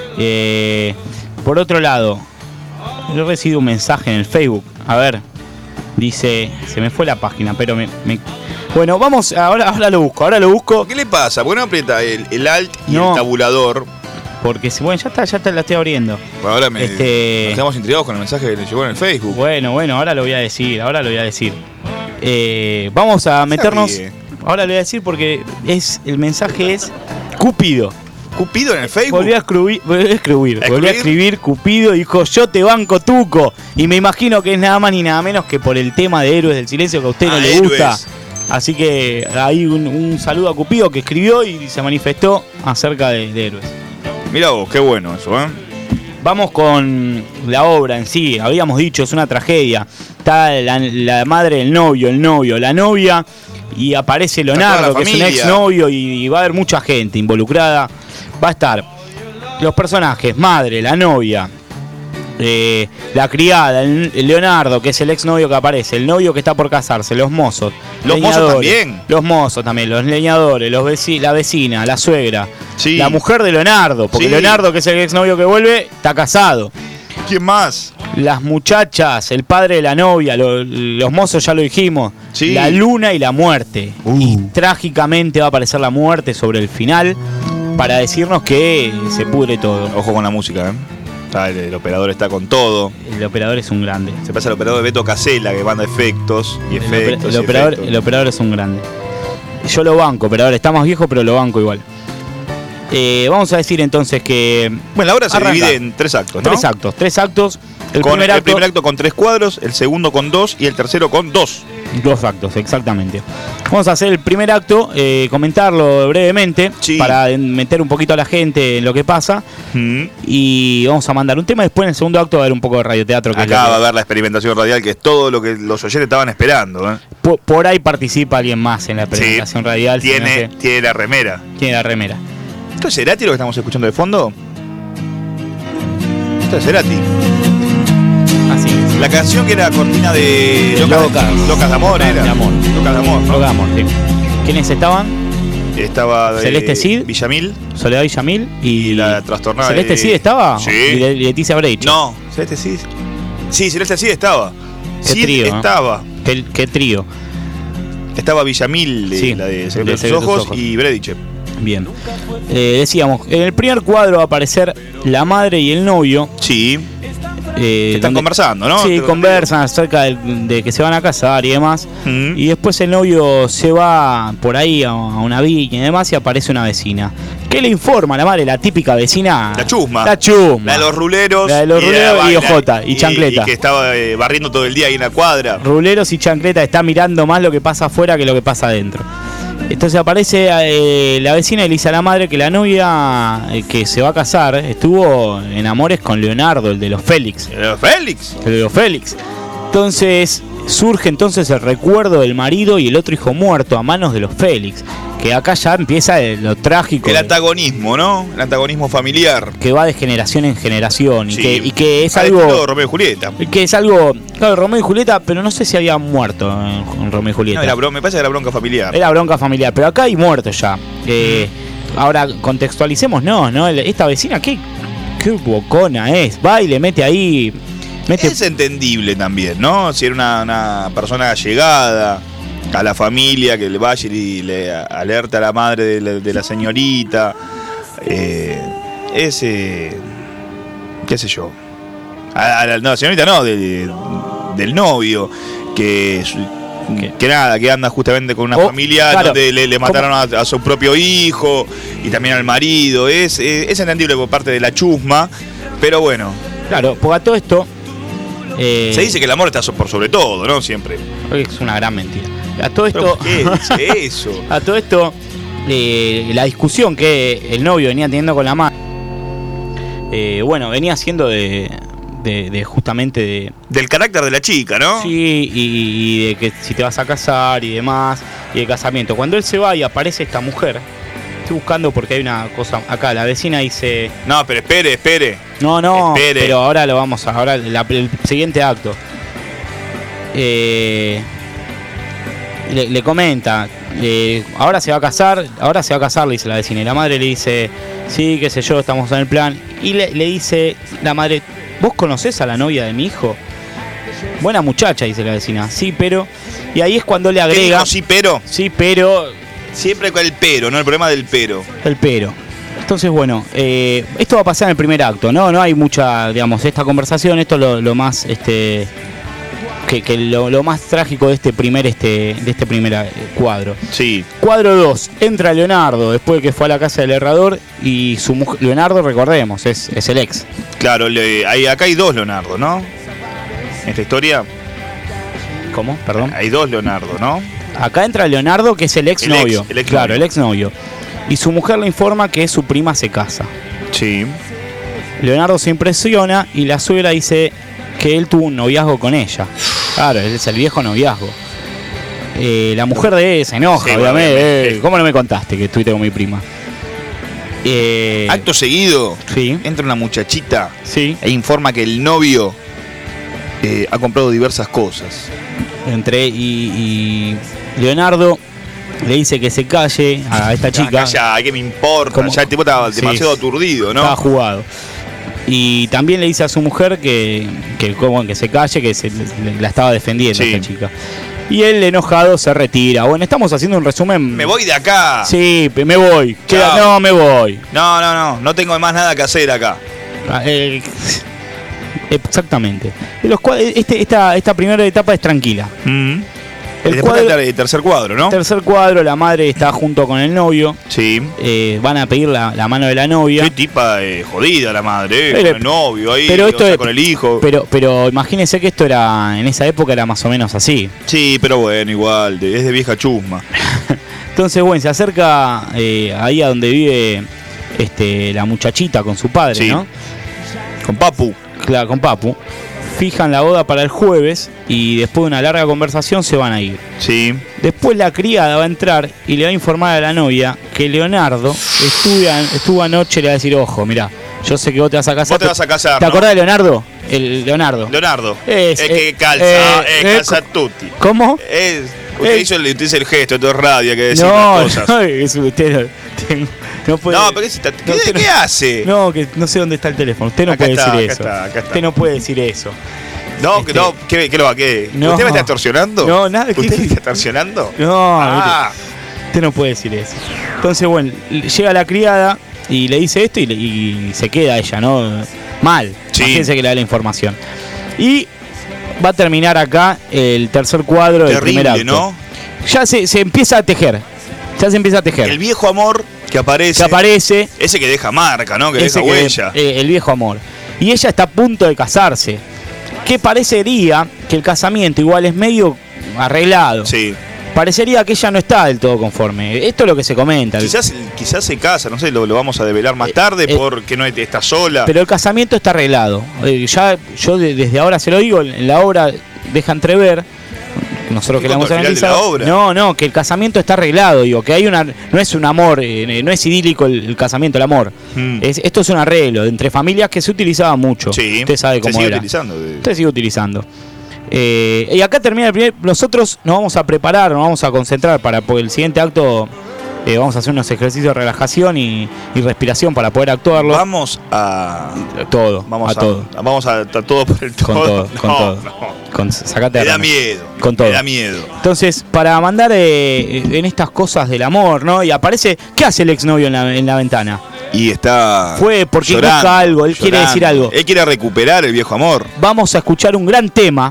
Por otro lado, yo he recibido un mensaje en el Facebook. A ver, dice, se me fue la página, pero bueno, vamos, ahora lo busco. ¿Qué le pasa? ¿Por qué no aprieta el Alt y el tabulador? Porque, bueno, ya está, la estoy abriendo. Bueno, ahora estamos intrigados con el mensaje que le llegó en el Facebook. Bueno, ahora lo voy a decir. Vamos a meternos. Ahora lo voy a decir porque el mensaje es Cupido. ¿Cupido en el Facebook? Volví a escribir Cupido, dijo, yo te banco, Tuco. Y me imagino que es nada más ni nada menos que por el tema de Héroes del Silencio que a usted no le gusta. Así que hay un saludo a Cupido que escribió y se manifestó acerca de Héroes. Mira vos, qué bueno eso, ¿eh? Vamos con la obra en sí. Habíamos dicho, es una tragedia. Está la madre del novio, el novio, la novia, y aparece Leonardo, que es un exnovio, y va a haber mucha gente involucrada. Va a estar los personajes, madre, la novia, la criada, el Leonardo, que es el exnovio que aparece, el novio que está por casarse, los mozos. Los mozos también. Los mozos también, los leñadores, la vecina, la suegra, la mujer de Leonardo, porque Leonardo, que es el exnovio que vuelve, está casado. ¿Quién más? Las muchachas, el padre de la novia, los mozos ya lo dijimos, la luna y la muerte. Y trágicamente va a aparecer la muerte sobre el final para decirnos que se pudre todo. Ojo con la música, ¿eh? El operador está con todo. El operador es un grande. Se pasa el operador de Beto Casella, que manda efectos y efectos. El operador es un grande. Yo lo banco, operador. Está más viejo, pero lo banco igual. Vamos a decir entonces que... Bueno, la obra se divide en 3 actos, ¿no? 3 actos. El primer acto con 3 cuadros, el segundo con 2 y el tercero con 2. 2 actos, exactamente. Vamos a hacer el primer acto, comentarlo brevemente, para meter un poquito a la gente en lo que pasa. Y vamos a mandar un tema. Después en el segundo acto va a haber un poco de radioteatro. Acá va a haber la experimentación radial, que es todo lo que los oyentes estaban esperando, ¿eh? Por ahí participa alguien más en la experimentación radial. Tiene la remera. Tiene la remera. ¿Esto es Cerati lo que estamos escuchando de fondo? Esto es Cerati. Así es. La canción que era cortina de Locas de Amor era. Locas de Amor, sí. ¿Quiénes estaban? Estaba Celeste Cid, Villamil, Soledad Villamil y la trastornada. ¿Celeste Cid estaba? Sí. Y Leticia Brecht. No, Celeste Cid. Sí, Celeste Cid estaba. ¿Qué trío? Estaba. ¿Qué trío? Estaba Villamil, la de Secretos de tus Ojos, y Brediche. Bien. Decíamos, en el primer cuadro va a aparecer la madre y el novio. Sí. Están conversando, ¿no? Sí, conversan acerca de que se van a casar y demás. Y después el novio se va por ahí a una viña y demás y aparece una vecina. ¿Qué le informa a la madre? La típica vecina. La chusma. La de los ruleros. La de los ruleros y ojota y chancleta. Y que estaba barriendo todo el día ahí en la cuadra. Ruleros y chancleta, está mirando más lo que pasa afuera que lo que pasa adentro. Entonces aparece la vecina y le dice a la madre que la novia que se va a casar estuvo en amores con Leonardo, el de los Félix. ¿El de los Félix? El de los Félix. Entonces surge el recuerdo del marido y el otro hijo muerto a manos de los Félix. Que acá ya empieza lo trágico. El antagonismo, ¿no? El antagonismo familiar. Que va de generación en generación. Sí. Y que es algo. Romeo y Julieta. Que es algo. Claro, Romeo y Julieta, pero no sé si había muerto en Romeo y Julieta. No, me parece que era bronca familiar. Era bronca familiar, pero acá hay muertos ya. Ahora contextualicemos, no. Esta vecina, ¿qué qué bocona es. Va y le mete ahí. Es entendible también, ¿no? Si era una persona allegada a la familia, que le vaya y le alerta a la madre de la señorita. Qué sé yo. No, la señorita no, del novio, que nada, que anda justamente con una familia, claro, donde le mataron a su propio hijo y también al marido. Es entendible por parte de la chusma, pero bueno. Claro, porque a todo esto se dice que el amor está por sobre todo, ¿no? Siempre. Es una gran mentira. A todo esto. ¿Qué dice eso? A todo esto, la discusión que el novio venía teniendo con la madre, bueno, venía siendo de justamente del carácter de la chica, ¿no? Sí, y de que si te vas a casar y demás, y de casamiento. Cuando él se va y aparece esta mujer, estoy buscando porque hay una cosa acá, la vecina dice... No, pero espere. No, espere. Pero ahora lo vamos a... Ahora el siguiente acto. Le comenta, ahora se va a casar, le dice la vecina. Y la madre le dice, sí, qué sé yo, estamos en el plan. Y le dice la madre, ¿vos conocés a la novia de mi hijo? Buena muchacha, dice la vecina. Sí, pero... Y ahí es cuando le agrega... ¿Qué dijo, sí, pero? Sí, pero... Siempre con el pero, ¿no? El problema del pero. El pero. Entonces, bueno, esto va a pasar en el primer acto, ¿no? No hay mucha, digamos, esta conversación, esto es lo más, lo más trágico de este primer cuadro. Sí. Cuadro 2. Entra Leonardo después de que fue a la casa del herrador y su mujer, Leonardo, recordemos, es el ex. Claro, acá hay dos Leonardo, ¿no? En esta historia. ¿Cómo? Perdón. Hay dos Leonardo, ¿no? Acá entra Leonardo, que es el ex novio. Claro, el ex novio. Y su mujer le informa que su prima se casa. Sí. Leonardo se impresiona y la suegra dice que él tuvo un noviazgo con ella. Claro, es el viejo noviazgo. La mujer de él se enoja, sí, obviamente. ¿Cómo no me contaste que estuviste con mi prima? Acto seguido, sí, entra una muchachita, sí, e informa que el novio ha comprado diversas cosas. Y Leonardo le dice que se calle a esta chica. Calla, ¿qué me importa? Ya el tipo estaba demasiado aturdido, ¿no? Estaba jugado. Y también le dice a su mujer que se calle, que la estaba defendiendo, sí, esta chica. Y él, enojado, se retira. Bueno, estamos haciendo un resumen. Me voy de acá. Sí, me voy. No, me voy. No tengo más nada que hacer acá. Exactamente. Esta primera etapa es tranquila. El tercer cuadro, ¿no? Tercer cuadro, la madre está junto con el novio. Sí. Van a pedir la mano de la novia. Qué tipa jodida la madre, con el novio ahí, pero esto con el hijo. Pero imagínense que esto era, en esa época era más o menos así. Sí, pero bueno, igual, es de vieja chusma. Entonces, bueno, se acerca ahí a donde vive la muchachita con su padre, sí, ¿no? Con Papu. Claro, con Papu. Fijan la boda para el jueves y después de una larga conversación se van a ir. Sí. Después la criada va a entrar y le va a informar a la novia que Leonardo estuvo anoche, le va a decir, ojo, mirá, yo sé que vos te vas a casar. Vos te vas a casar, ¿Te ¿no? acordás de Leonardo? El Leonardo. Es que calza tutti. ¿Cómo? Usted hizo el gesto, esto es radio, que decir las cosas. No, usted no puede. No, pero ¿qué hace? No, que no sé dónde está el teléfono. Usted no puede decir eso. Acá está. Usted no puede decir eso. No, ¿qué lo va? ¿Qué? No. ¿Usted me está extorsionando? No, nada. ¿Usted me está extorsionando? No, usted no puede decir eso. Entonces, bueno, llega la criada y le dice esto y se queda ella, ¿no? Mal. Sí. Imagínense que le da la información. Y va a terminar acá el tercer cuadro del primer acto. ¿No? Ya se empieza a tejer. El viejo amor que aparece. Ese que deja marca, ¿no? Que deja huella. El viejo amor. Y ella está a punto de casarse. Que parecería que el casamiento igual es medio arreglado. Sí. Parecería que ella no está del todo conforme. Esto es lo que se comenta. Quizás se casa, no sé, lo vamos a develar más tarde porque no está sola. Pero el casamiento está arreglado. Yo desde ahora se lo digo, en la obra deja entrever, nosotros que la hemos analizado. No, que el casamiento está arreglado, digo, que hay no es un amor, no es idílico el casamiento, el amor. Esto es un arreglo entre familias que se utilizaba mucho. Sí, usted sabe cómo era. Usted sigue utilizando. Y acá termina el primer. Nosotros nos vamos a preparar, nos vamos a concentrar porque el siguiente acto Vamos a hacer unos ejercicios de relajación y respiración para poder actuarlo. Vamos a todo. Vamos a todo. Vamos a todo por el todo. Con todo. Sacate me da miedo. Con todo. Me da miedo. Entonces, para mandar en estas cosas del amor, ¿no? Y aparece, ¿qué hace el exnovio en la ventana? Y está fue porque llorando, busca algo, él quiere decir algo. Él quiere recuperar el viejo amor. Vamos a escuchar un gran tema.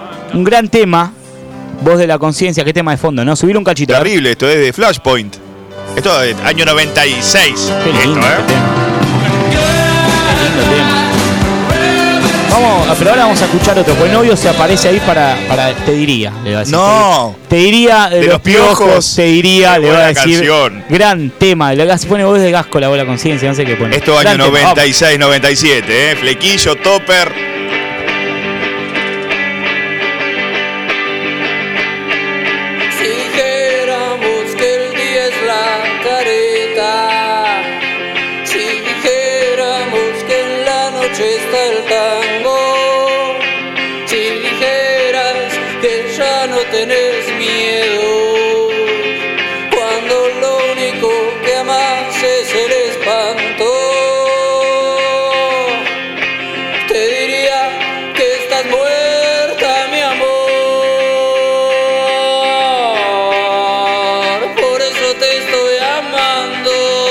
Voz de la conciencia, qué tema de fondo, ¿no? Subir un cachito. Terrible, esto es de Flashpoint. Esto es año 96. Qué lindo, esto, Qué lindo tema. Pero ahora vamos a escuchar otro, porque el novio se aparece ahí para te diría, le va a decir. No. Te diría de los piojos, te diría, le va a decir. Canción. Gran tema, se pone voz de Gasco la voz de la conciencia, no sé qué pone. Esto año 96, 97, Flequillo, Topper. Está el tango. Si dijeras que ya no tenés miedo, cuando lo único que amas es el espanto, te diría que estás muerta, mi amor. Por eso te estoy amando.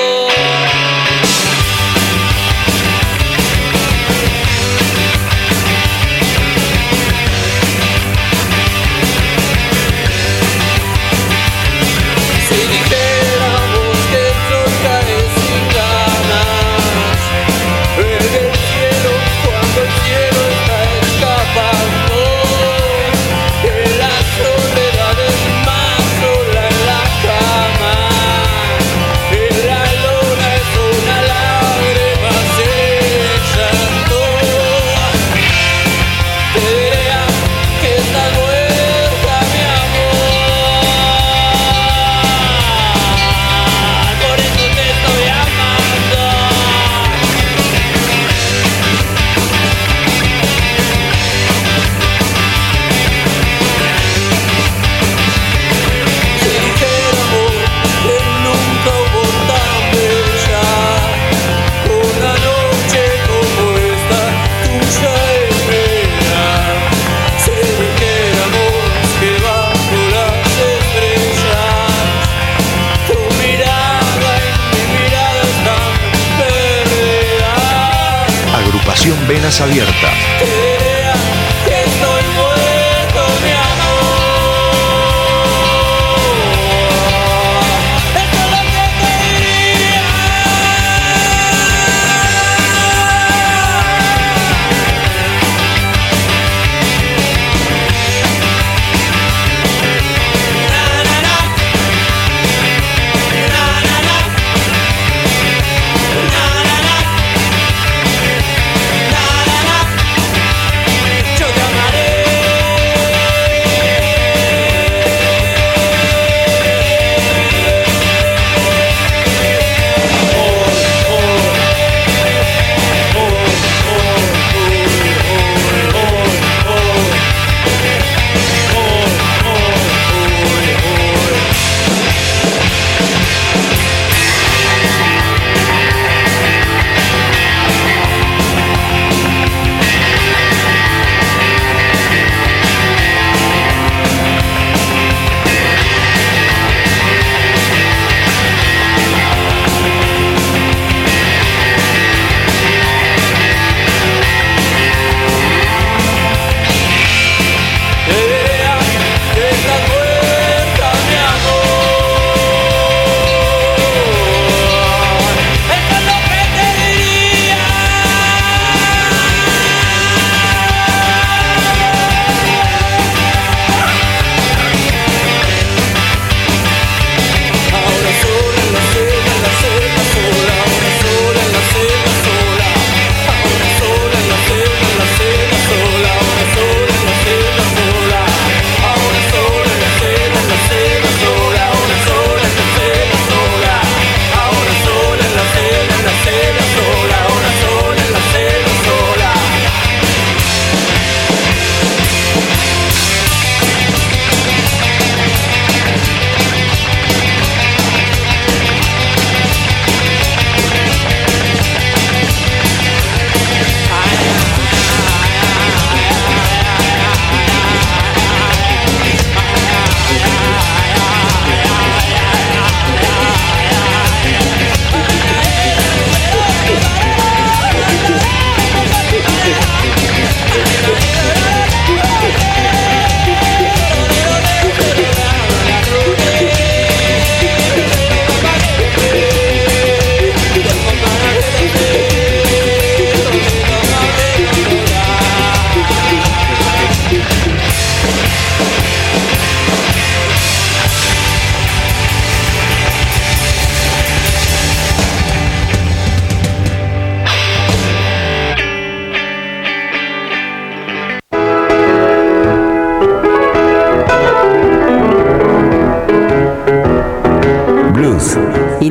Venas Abiertas.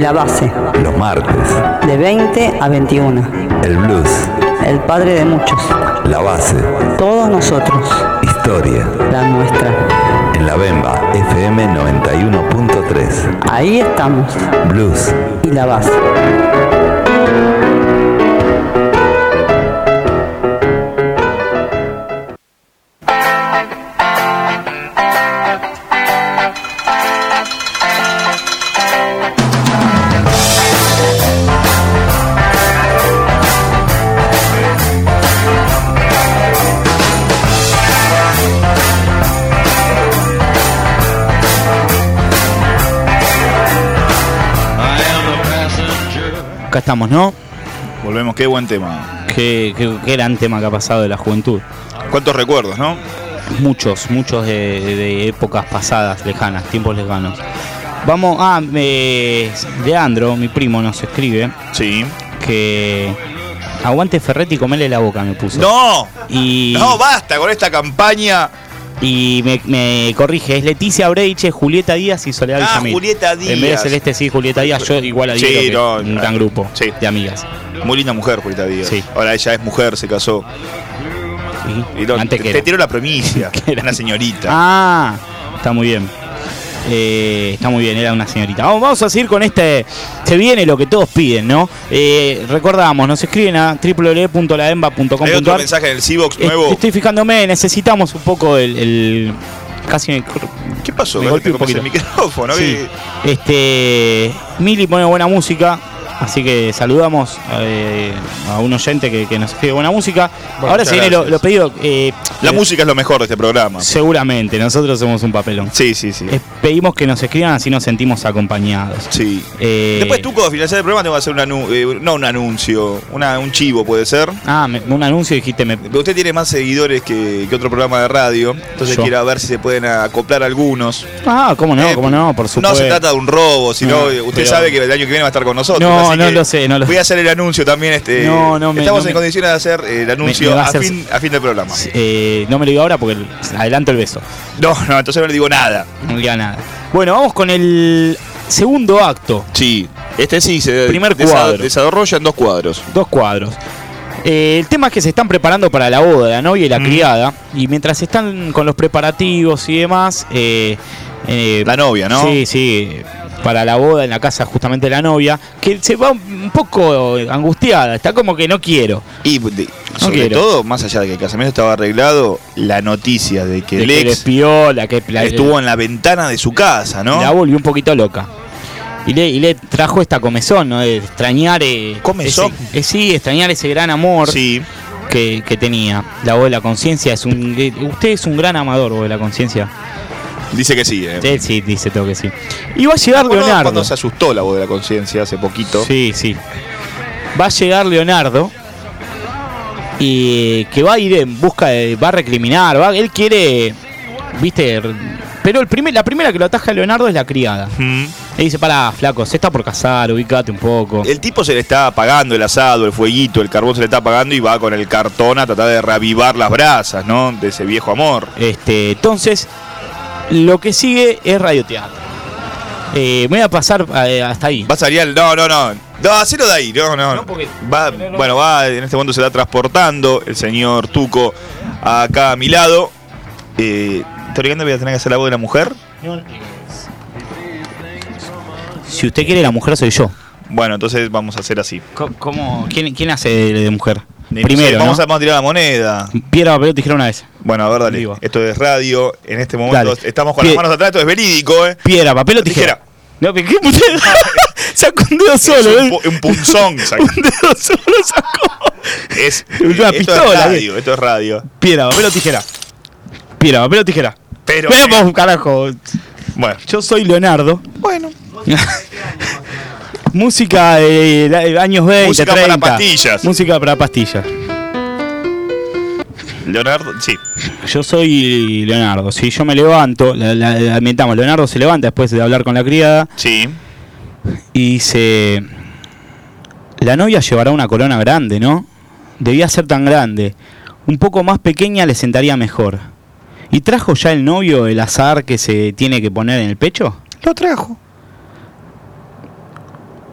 La Base. Los martes. De 20 a 21. El blues. El padre de muchos. La Base. Todos nosotros. Historia. La nuestra. En La Bemba, FM 91.3. Ahí estamos. Blues. Y La Base. Acá estamos, ¿no? Volvemos, qué buen tema. Qué gran tema que ha pasado de la juventud. ¿Cuántos recuerdos, no? Muchos de épocas pasadas, lejanas, tiempos lejanos. Vamos, Leandro, mi primo, nos escribe. Sí. Que aguante Ferretti y comele la boca, me puso. ¡No! Y no, basta con esta campaña. Y me corrige, es Leticia Breiche, Julieta Díaz y Soledad Villamil. Julieta Díaz. En vez de Celeste, sí, Julieta Díaz, yo igual adhiero un gran grupo de amigas. Muy linda mujer, Julieta Díaz. Sí. Ahora ella es mujer, se casó. Y no, antes te tiró la primicia, una señorita. Ah, está muy bien. Está muy bien, era una señorita. Vamos a seguir con este. Se viene lo que todos piden, ¿no? Recordamos, nos escriben a www.labemba.com.ar. Hay otro mensaje en el C-Box nuevo. Estoy fijándome, necesitamos un poco casi me. ¿Qué pasó? Me golpeé un poquito el micrófono. Sí. Mili pone buena música. Así que saludamos a un oyente que nos escribe buena música. Bueno, ahora se viene lo pedido. La música es lo mejor de este programa. Seguramente, nosotros somos un papelón. Sí. Pedimos que nos escriban, así nos sentimos acompañados. Sí. Después tú, cuando finalizar el programa, te voy a hacer un anuncio, un chivo, puede ser. Un anuncio, dijiste. Usted tiene más seguidores que otro programa de radio, entonces quiero ver si se pueden acoplar algunos. ¿Cómo no? Por supuesto. No se trata de un robo, sino usted sabe que el año que viene va a estar con nosotros. No lo sé. Voy a hacer el anuncio también. Estamos en condiciones de hacer el anuncio a fin del programa. No me lo digo ahora porque adelanto el beso. No, entonces no le digo nada. No le diga nada. Bueno, vamos con el segundo acto. Sí, sí se desarrolla en 2 cuadros. 2 cuadros. El tema es que se están preparando para la boda, la novia y la criada. Y mientras están con los preparativos y demás. La novia, ¿no? Sí. Para la boda en la casa justamente de la novia, que se va un poco angustiada, está como que no quiero. Y sobre todo, más allá de que el casamiento estaba arreglado, la noticia de que el ex estuvo en la ventana de su casa, ¿no? La volvió un poquito loca. Y le trajo esta comezón, ¿no? De extrañar ¿Comezón? Extrañar ese gran amor que tenía. La voz de la conciencia usted es un gran amador, voz de la conciencia. Dice que sí, Él sí, dice todo que sí. Y va a llegar Leonardo. Cuando se asustó la voz de la conciencia hace poquito. Sí. Va a llegar Leonardo. Y que va a ir en busca va a recriminar. Él quiere. ¿Viste? Pero la primera que lo ataja a Leonardo es la criada. Le dice: pará, flaco, se está por casar, ubicate un poco. El tipo se le está apagando el asado, el fueguito, el carbón se le está apagando y va con el cartón a tratar de reavivar las brasas, ¿no? De ese viejo amor. Entonces. Lo que sigue es radioteatro. Me voy a pasar hasta ahí. Va a salir No, hacelo de ahí. No. Va, en este momento se está transportando el señor Tuco acá a mi lado. Teóricamente voy a tener que hacer la voz de la mujer. Si usted quiere, la mujer soy yo. Bueno, entonces vamos a hacer así. ¿Cómo? ¿Quién hace de mujer? Primero, vamos a tirar la moneda. Piedra, papel o tijera una vez. Bueno, a ver, dale. Digo. Esto es radio. En este momento estamos con las manos atrás. Esto es verídico, Piedra, papel o tijera. No, ¿qué? Sacó un dedo solo. Un punzón. Un dedo solo sacó. Es una pistola. Esto es radio. Piedra, papel o tijera. Piedra, papel o tijera. Pero carajo. Bueno. Yo soy Leonardo. Bueno. Música de años 20, música 30. Para pastillas. Música para pastillas. Leonardo, sí. Yo soy Leonardo. Si yo me levanto, admitamos, Leonardo se levanta después de hablar con la criada. Sí. Y dice: la novia llevará una corona grande, ¿no? Debía ser tan grande. Un poco más pequeña le sentaría mejor. ¿Y trajo ya el novio el azar que se tiene que poner en el pecho? Lo trajo.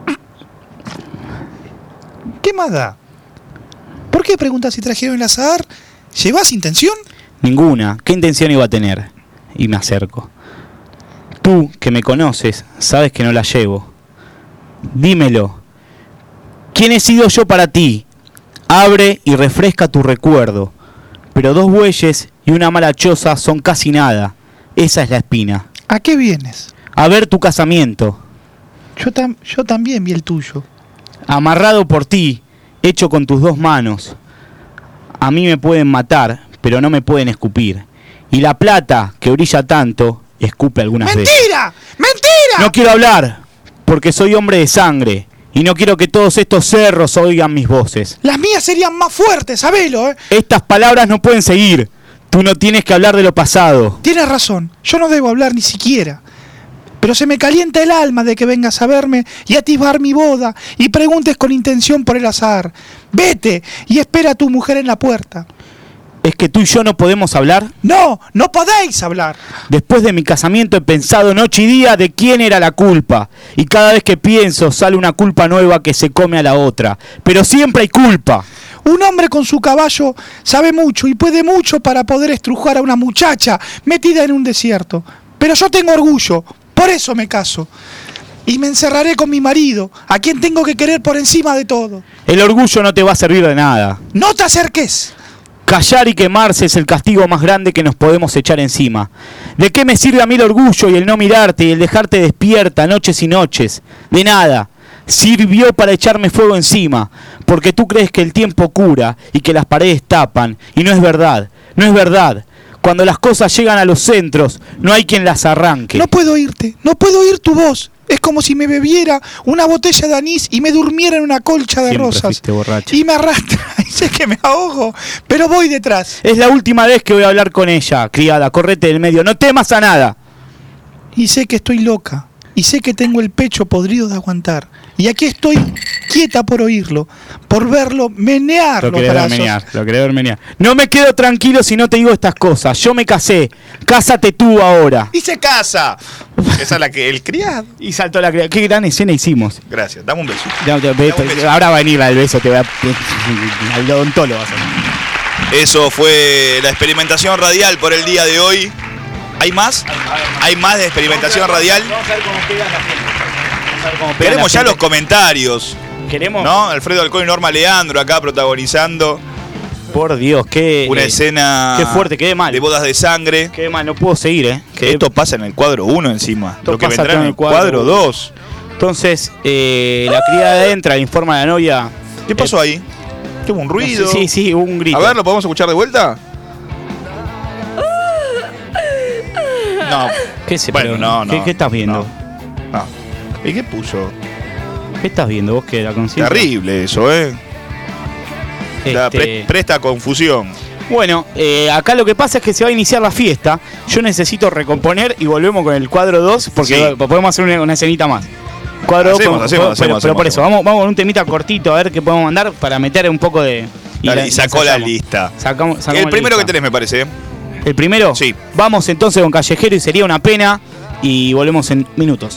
¿Qué más da? ¿Por qué preguntas si trajeron el azahar? ¿Llevas intención? Ninguna. ¿Qué intención iba a tener? Y me acerco. Tú, que me conoces, sabes que no la llevo. Dímelo. ¿Quién he sido yo para ti? Abre y refresca tu recuerdo. Pero 2 bueyes y una mala choza son casi nada. Esa es la espina. ¿A qué vienes? A ver tu casamiento. Yo también vi el tuyo. Amarrado por ti, hecho con tus 2 manos. A mí me pueden matar, pero no me pueden escupir. Y la plata, que brilla tanto, escupe algunas veces. ¡Mentira! ¡Mentira! No quiero hablar, porque soy hombre de sangre. Y no quiero que todos estos cerros oigan mis voces. Las mías serían más fuertes, sabelo, ¿eh? Estas palabras no pueden seguir. Tú no tienes que hablar de lo pasado. Tienes razón, yo no debo hablar ni siquiera. Pero se me calienta el alma de que vengas a verme y atisbar mi boda y preguntes con intención por el azahar. Vete y espera a tu mujer en la puerta. ¿Es que tú y yo no podemos hablar? No, no podéis hablar. Después de mi casamiento he pensado noche y día de quién era la culpa. Y cada vez que pienso sale una culpa nueva que se come a la otra. Pero siempre hay culpa. Un hombre con su caballo sabe mucho y puede mucho para poder estrujar a una muchacha metida en un desierto. Pero yo tengo orgullo, por eso me caso. Y me encerraré con mi marido, a quien tengo que querer por encima de todo. El orgullo no te va a servir de nada. ¡No te acerques! Callar y quemarse es el castigo más grande que nos podemos echar encima. ¿De qué me sirve a mí el orgullo y el no mirarte y el dejarte despierta noches y noches? De nada. Sirvió para echarme fuego encima, porque tú crees que el tiempo cura y que las paredes tapan, y no es verdad, no es verdad. Cuando las cosas llegan a los centros, no hay quien las arranque. No puedo oírte, no puedo oír tu voz. Es como si me bebiera una botella de anís y me durmiera en una colcha de Siempre rosas. fuiste borracha. Y me arrastra y sé que me ahogo, pero voy detrás. Es la última vez que voy a hablar con ella, criada, correte del medio, no temas a nada. Y sé que estoy loca, y sé que tengo el pecho podrido de aguantar. Y aquí estoy quieta por oírlo, por verlo menear los brazos. Lo querés ver menear. No me quedo tranquilo si no te digo estas cosas. Yo me casé, cásate tú ahora. Y se casa. Esa es la que el criado. Y saltó la criada. Qué gran escena hicimos. Gracias, dame un beso. Ahora va a venir la del beso, te voy a... al odontólogo vas a... Eso fue la experimentación radial por el día de hoy. ¿Hay más? ¿Hay más de experimentación radial? Vamos a ver cómo pega la gente. Queremos ya los comentarios. Queremos. ¿No? Alfredo Alcón y Norma Leandro acá protagonizando. Por Dios, qué. Una escena. Qué fuerte, qué mal. De bodas de sangre. Qué mal, no puedo seguir, Que esto pasa en el cuadro 1 encima. Esto lo que pasa vendrá en el cuadro 2. Entonces, la criada entra, le informa a la novia. ¿Qué pasó ahí? ¿Tuvo un ruido? Sí, hubo un grito. A ver, ¿lo podemos escuchar de vuelta? No. ¿Qué se Bueno, no. ¿Qué estás viendo? No. ¿Y qué puso? ¿Qué estás viendo vos que la conciencia? Terrible eso, Presta confusión. Bueno, acá lo que pasa es que se va a iniciar la fiesta. Yo necesito recomponer y volvemos con el cuadro 2 porque podemos hacer una escenita más. Cuadro 2, pero por eso, vamos con un temita cortito a ver qué podemos mandar para meter un poco de... Y sacó la lista. Sacamos el primero lista. que tenés, me parece. ¿El primero? Sí. Vamos entonces con Callejero y Sería una Pena y volvemos en minutos.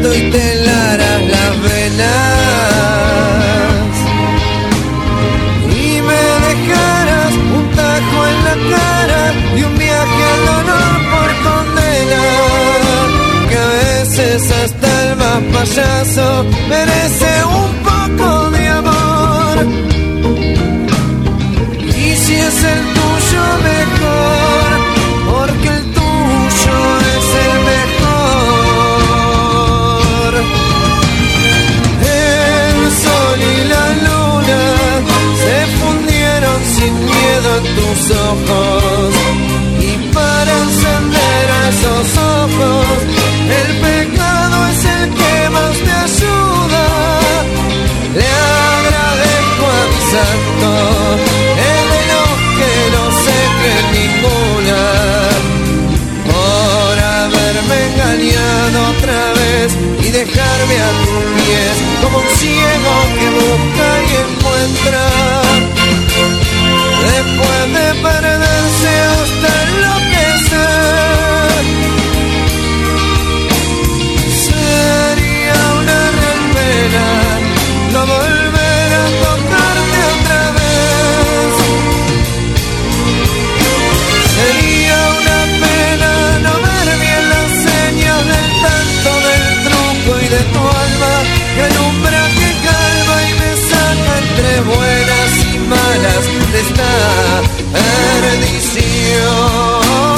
viento y te helarás las venas. Y me dejarás un tajo en la cara y un viaje al dolor por condena, que a veces hasta el más payaso merece un poco de amor. Y si es el tuyo mejor, porque el tuyo es el mejor. El sol y la luna se fundieron sin miedo en tus ojos, y para encender a esos ojos el pecado es el que más te ayuda. Le agradezco a mi santo, el de los que no se cree ninguna, por haberme engañado otra vez y dejarme a tus pies como un ciego que busca y encuentra. Después de perderse hasta enloquecer, sería una gran pena no volver a tocarte otra vez. Sería una pena no ver bien las señas del tanto, del truco y de tu alma que alumbra, que calma y me saca entre buenas y malas de esta perdición.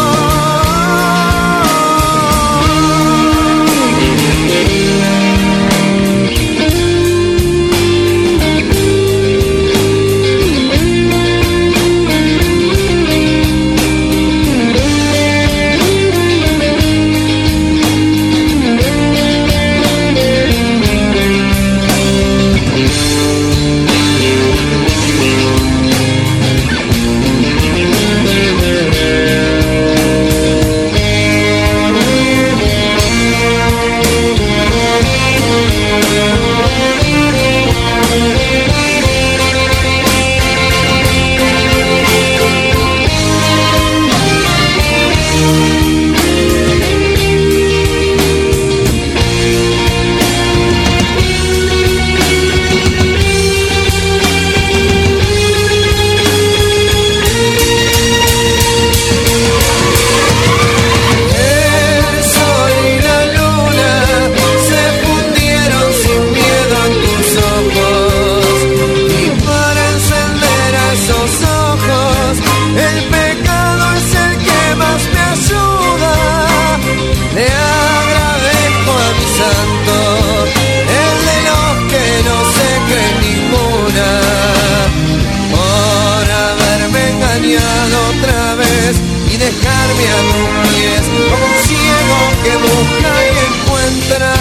Dejarme a tus pies como un ciego que busca y encuentra.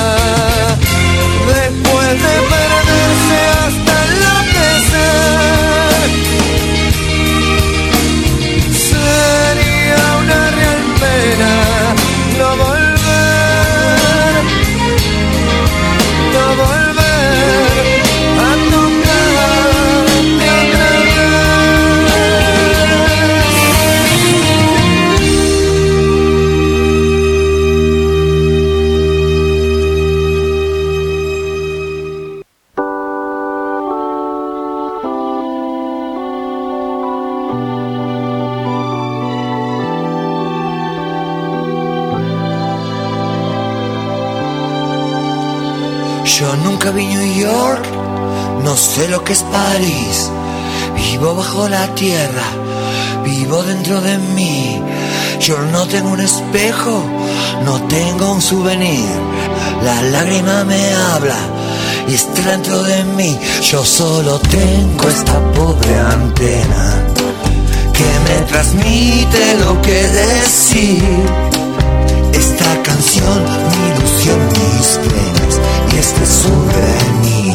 Después de perderse hasta enloquecer, sería una real pena no volver a tocarte otra vez. Yo nunca vi New York, no sé lo que es París. Vivo bajo la tierra, vivo dentro de mí. Yo no tengo un espejo, no tengo un souvenir. La lágrima me habla y está dentro de mí. Yo solo tengo esta pobre antena que me transmite lo que decir. Esta canción, mi ilusión, mis penas y este souvenir.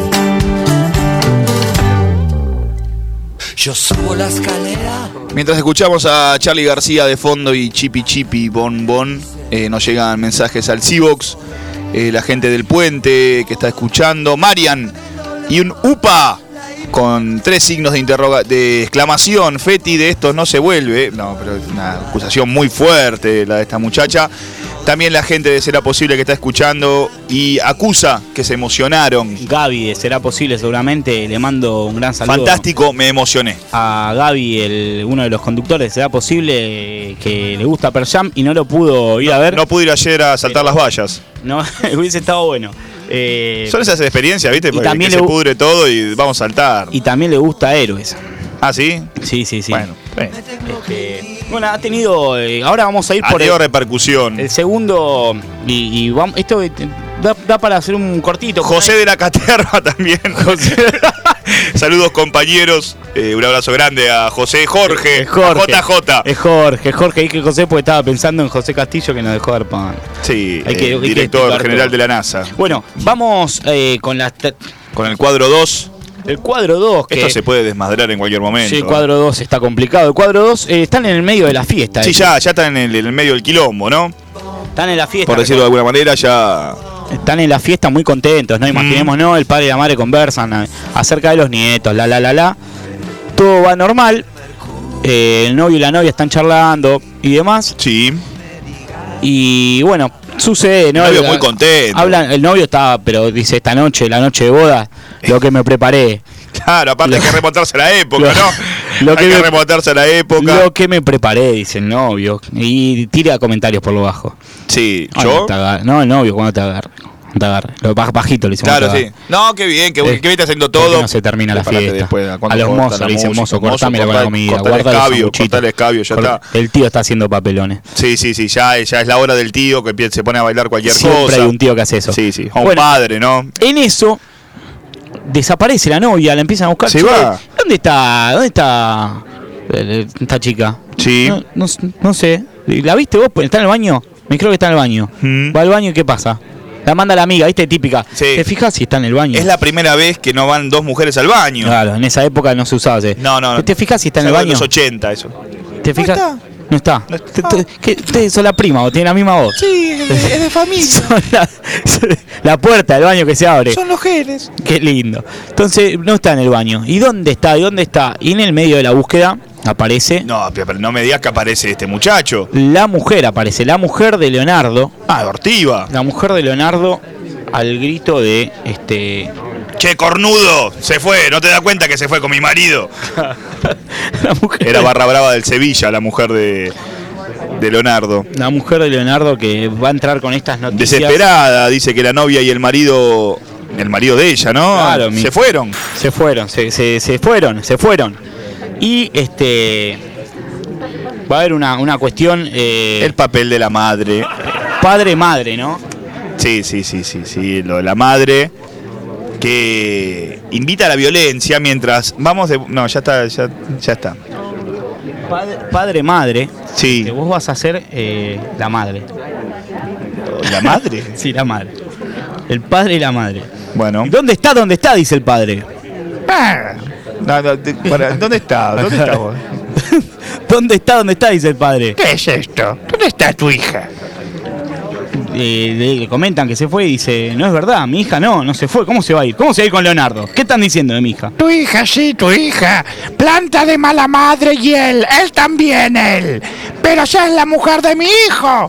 Yo subo la escalera. Mientras escuchamos a Charly García de fondo y Chipi Chipi Bon Bon, nos llegan mensajes al C-Box, la gente del puente que está escuchando, Marian y un UPA con 3 signos de exclamación. Feti, de estos no se vuelve. No, pero es una acusación muy fuerte la de esta muchacha. También la gente de Será Posible que está escuchando y acusa que se emocionaron. Gaby de Será Posible seguramente, le mando un gran saludo. Fantástico, me emocioné. A Gaby, uno de los conductores de Será Posible, que le gusta Pearl Jam y no lo pudo ir a ver. No pude ir ayer a saltar las vallas. No, hubiese estado bueno. Son esas experiencias, ¿viste? Porque también se pudre todo y vamos a saltar. Y también le gusta Héroes. ¿Ah, sí? Sí. Bueno, bueno, ha tenido. Ahora vamos a ir por. Ha tenido repercusión. El segundo. Y vamos. Esto da para hacer un cortito. José de la Caterva también. Saludos, compañeros. Un abrazo grande a José Jorge. Es Jorge. A JJ. Es Jorge. Dije José porque estaba pensando en José Castillo que nos dejó dar pan. Sí, hay que director general de la NASA. Bueno, vamos con las. Con el cuadro 2. El cuadro 2. Esto se puede desmadrar en cualquier momento. Sí, el cuadro 2 está complicado. El cuadro 2 están en el medio de la fiesta. Sí, ya están en el medio del quilombo, ¿no? Están en la fiesta. Por decirlo de alguna manera, ya. Están en la fiesta muy contentos, ¿no? Imaginemos, ¿no? El padre y la madre conversan acerca de los nietos, la. Todo va normal. El novio y la novia están charlando y demás. Sí. Y bueno, sucede, ¿no? El novio muy contento. El novio está, pero dice, esta noche, la noche de boda, lo que me preparé. Claro, aparte hay que remontarse a la época, ¿no? Hay que remontarse a la época. Lo que me preparé, dice el novio. Y tira comentarios por lo bajo. Sí, ¿yo? No, el novio, cuando te agarre. Lo bajito le dice. Claro, sí. No, qué bien, que bien haciendo todo. No se termina la fiesta. Después, a los mozos le dicen, mozo, cortame la comida. Cortá el escabio, ya está. El tío está haciendo papelones. Sí, ya es la hora del tío que se pone a bailar cualquier cosa. Siempre hay un tío que hace eso. Sí. Un padre, ¿no? En eso desaparece la novia, la empiezan a buscar. Se va. ¿Dónde está esta chica? Sí. No sé. ¿La viste vos? ¿Está en el baño? Me creo que está en el baño. Va al baño y ¿qué pasa? La manda la amiga, ¿viste? Típica. Sí. ¿Te fijas si está en el baño? Es la primera vez que no van dos mujeres al baño. Claro, en esa época no se usaba. No. ¿Te fijas si está en el baño? En los 80 eso. ¿Te fijas? No está. ¿Ustedes son la prima o tienen la misma voz? Sí, es de familia. Son la puerta del baño que se abre. Son los genes. Qué lindo. Entonces, no está en el baño. ¿Y dónde está? Y en el medio de la búsqueda aparece... No, pero no me digas que aparece este muchacho. La mujer aparece. La mujer de Leonardo. Ortiva. La mujer de Leonardo al grito de... Che, cornudo, se fue, ¿no te das cuenta que se fue con mi marido? La mujer era barra brava del Sevilla, la mujer de Leonardo. La mujer de Leonardo que va a entrar con estas noticias. Desesperada, dice que la novia y el marido de ella, ¿no? Claro, se fueron. Se fueron. Y va a haber una cuestión... el papel de la madre. Padre-madre, ¿no? Sí, lo de la madre... que invita a la violencia mientras vamos de... No, ya está. Padre-madre. Sí. Que vos vas a ser la madre. ¿La madre? Sí, la madre. El padre y la madre. Bueno. ¿Dónde está? Dice el padre. ¿Dónde está vos? ¿Dónde está? Dice el padre. ¿Qué es esto? ¿Dónde está tu hija? Le comentan que se fue y dice, no es verdad, mi hija no se fue, ¿cómo se va a ir? ¿Cómo se va a ir con Leonardo? ¿Qué están diciendo de mi hija? Tu hija, sí, tu hija, planta de mala madre y él también, pero ya es la mujer de mi hijo.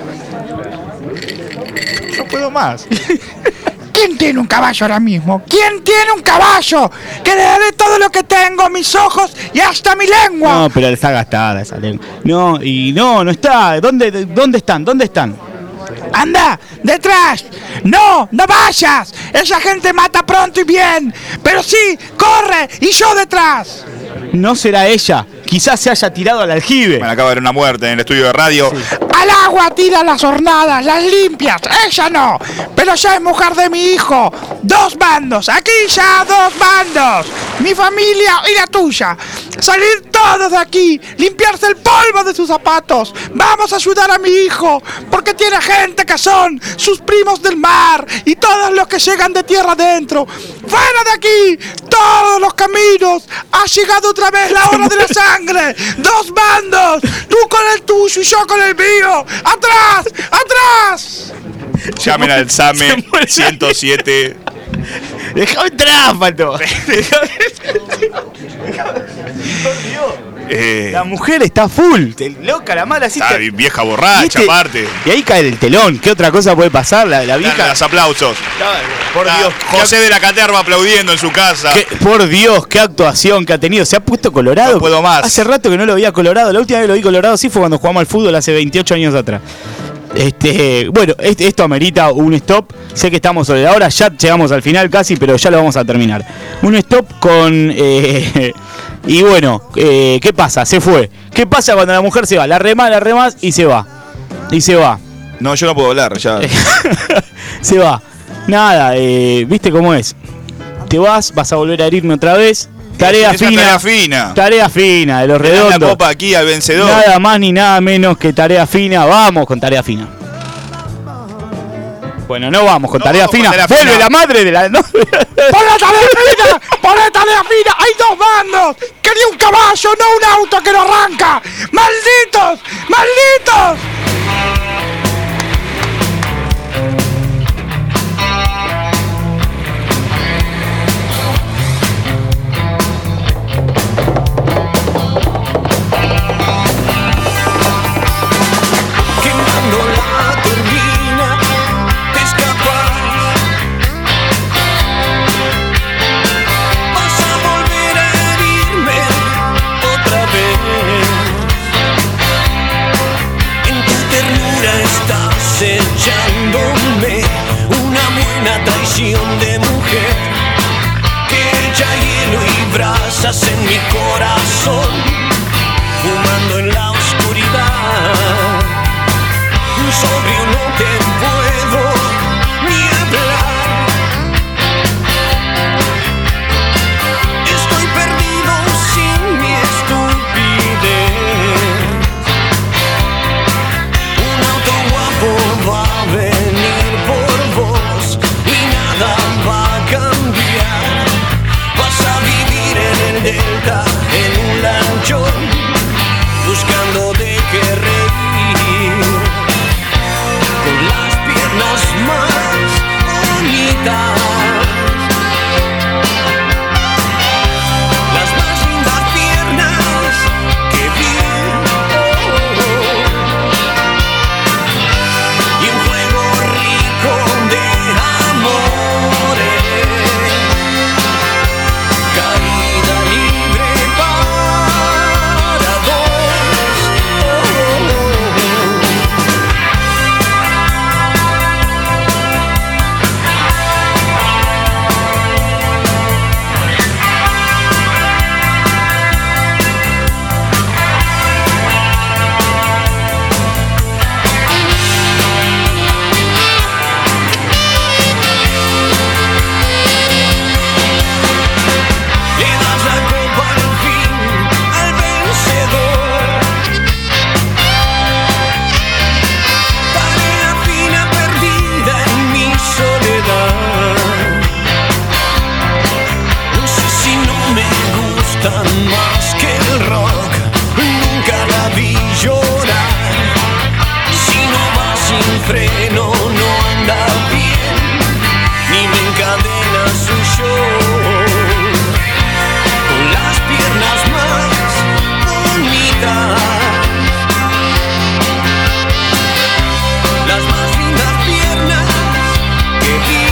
No puedo más. ¿Quién tiene un caballo ahora mismo? ¿Quién tiene un caballo? Que le daré todo lo que tengo, mis ojos y hasta mi lengua. No, pero está gastada esa lengua. No está. ¿Dónde están? ¡Anda! ¡Detrás! ¡No! ¡No vayas! Esa gente mata pronto y bien. Pero sí, corre y yo detrás. No será ella. Quizás se haya tirado al aljibe. Bueno, acaba de haber una muerte en el estudio de radio. Sí. Al agua tira las hornadas, las limpias. Ella no. Pero ya es mujer de mi hijo. 2 bandos. Aquí ya 2 bandos. Mi familia y la tuya. Salir todos de aquí. Limpiarse el polvo de sus zapatos. Vamos a ayudar a mi hijo. Porque tiene gente que son sus primos del mar. Y todos los que llegan de tierra adentro. ¡Fuera de aquí! Todos los caminos. Ha llegado otra vez la hora de la sangre. 2 bandos. Tú con el tuyo y yo con el mío. ¡Atrás! ¡Atrás! Llamen al SAME 107. Déjame entrar, Pato. La mujer está full, loca, la mala. Está vieja borracha, aparte. Y ahí cae el telón. ¿Qué otra cosa puede pasar? La vieja. Los aplausos. Por Dios. José de la Caterva aplaudiendo en su casa. Por Dios, qué actuación que ha tenido. Se ha puesto colorado. No puedo más. Hace rato que no lo veía colorado. La última vez que lo vi colorado sí fue cuando jugamos al fútbol hace 28 años atrás. Bueno, esto amerita un stop. Sé que estamos sobre la hora, ya llegamos al final casi, pero ya lo vamos a terminar. Un stop con... y bueno, ¿qué pasa? Se fue. ¿Qué pasa cuando la mujer se va? La remás y se va. No, yo no puedo hablar, ya. Se va. Nada, ¿viste cómo es? Te vas a volver a herirme otra vez. Tarea fina de los redondos. La copa aquí al vencedor. Nada más ni nada menos que tarea fina. Vamos con tarea fina. Bueno, no vamos con tarea fina. Vuelve la madre de la. No. ¡Por la tarea fina! ¡Por la tarea fina! ¡Hay dos bandos! ¡Quería un caballo, no un auto que no arranca! ¡Malditos! ¡Malditos! Echándome una buena traición de mujer que echa hielo y brasas en mi corazón, fumando en la oscuridad. Sobrio no te puedo ni hablar. Estoy perdido sin mi estupidez. Un auto guapo va a venir por vos y nada va a cambiar. Vas a vivir en el delta, en un lanchón, buscando de qué reír, con las piernas más bonitas, las más lindas piernas que vi. Y un juego rico de amores, caída libre para dos. Le das la copa al fin al vencedor. Tarea fina perdida en mi soledad. No sé si no me gustan más que el rock. Nunca la vi llorar. Si no va sin freno no anda bien, ni me encadena su show. Con las piernas más bonitas, las más lindas piernas que vi.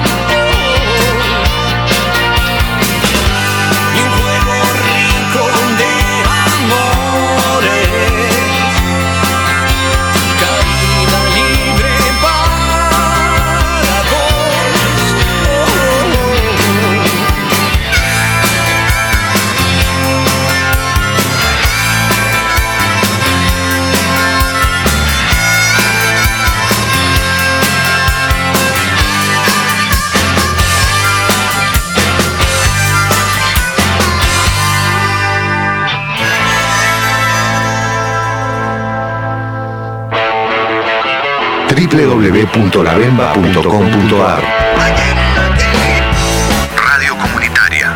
Y un juego rico de amores, caída libre para vos. www.labemba.com.ar Radio Comunitaria.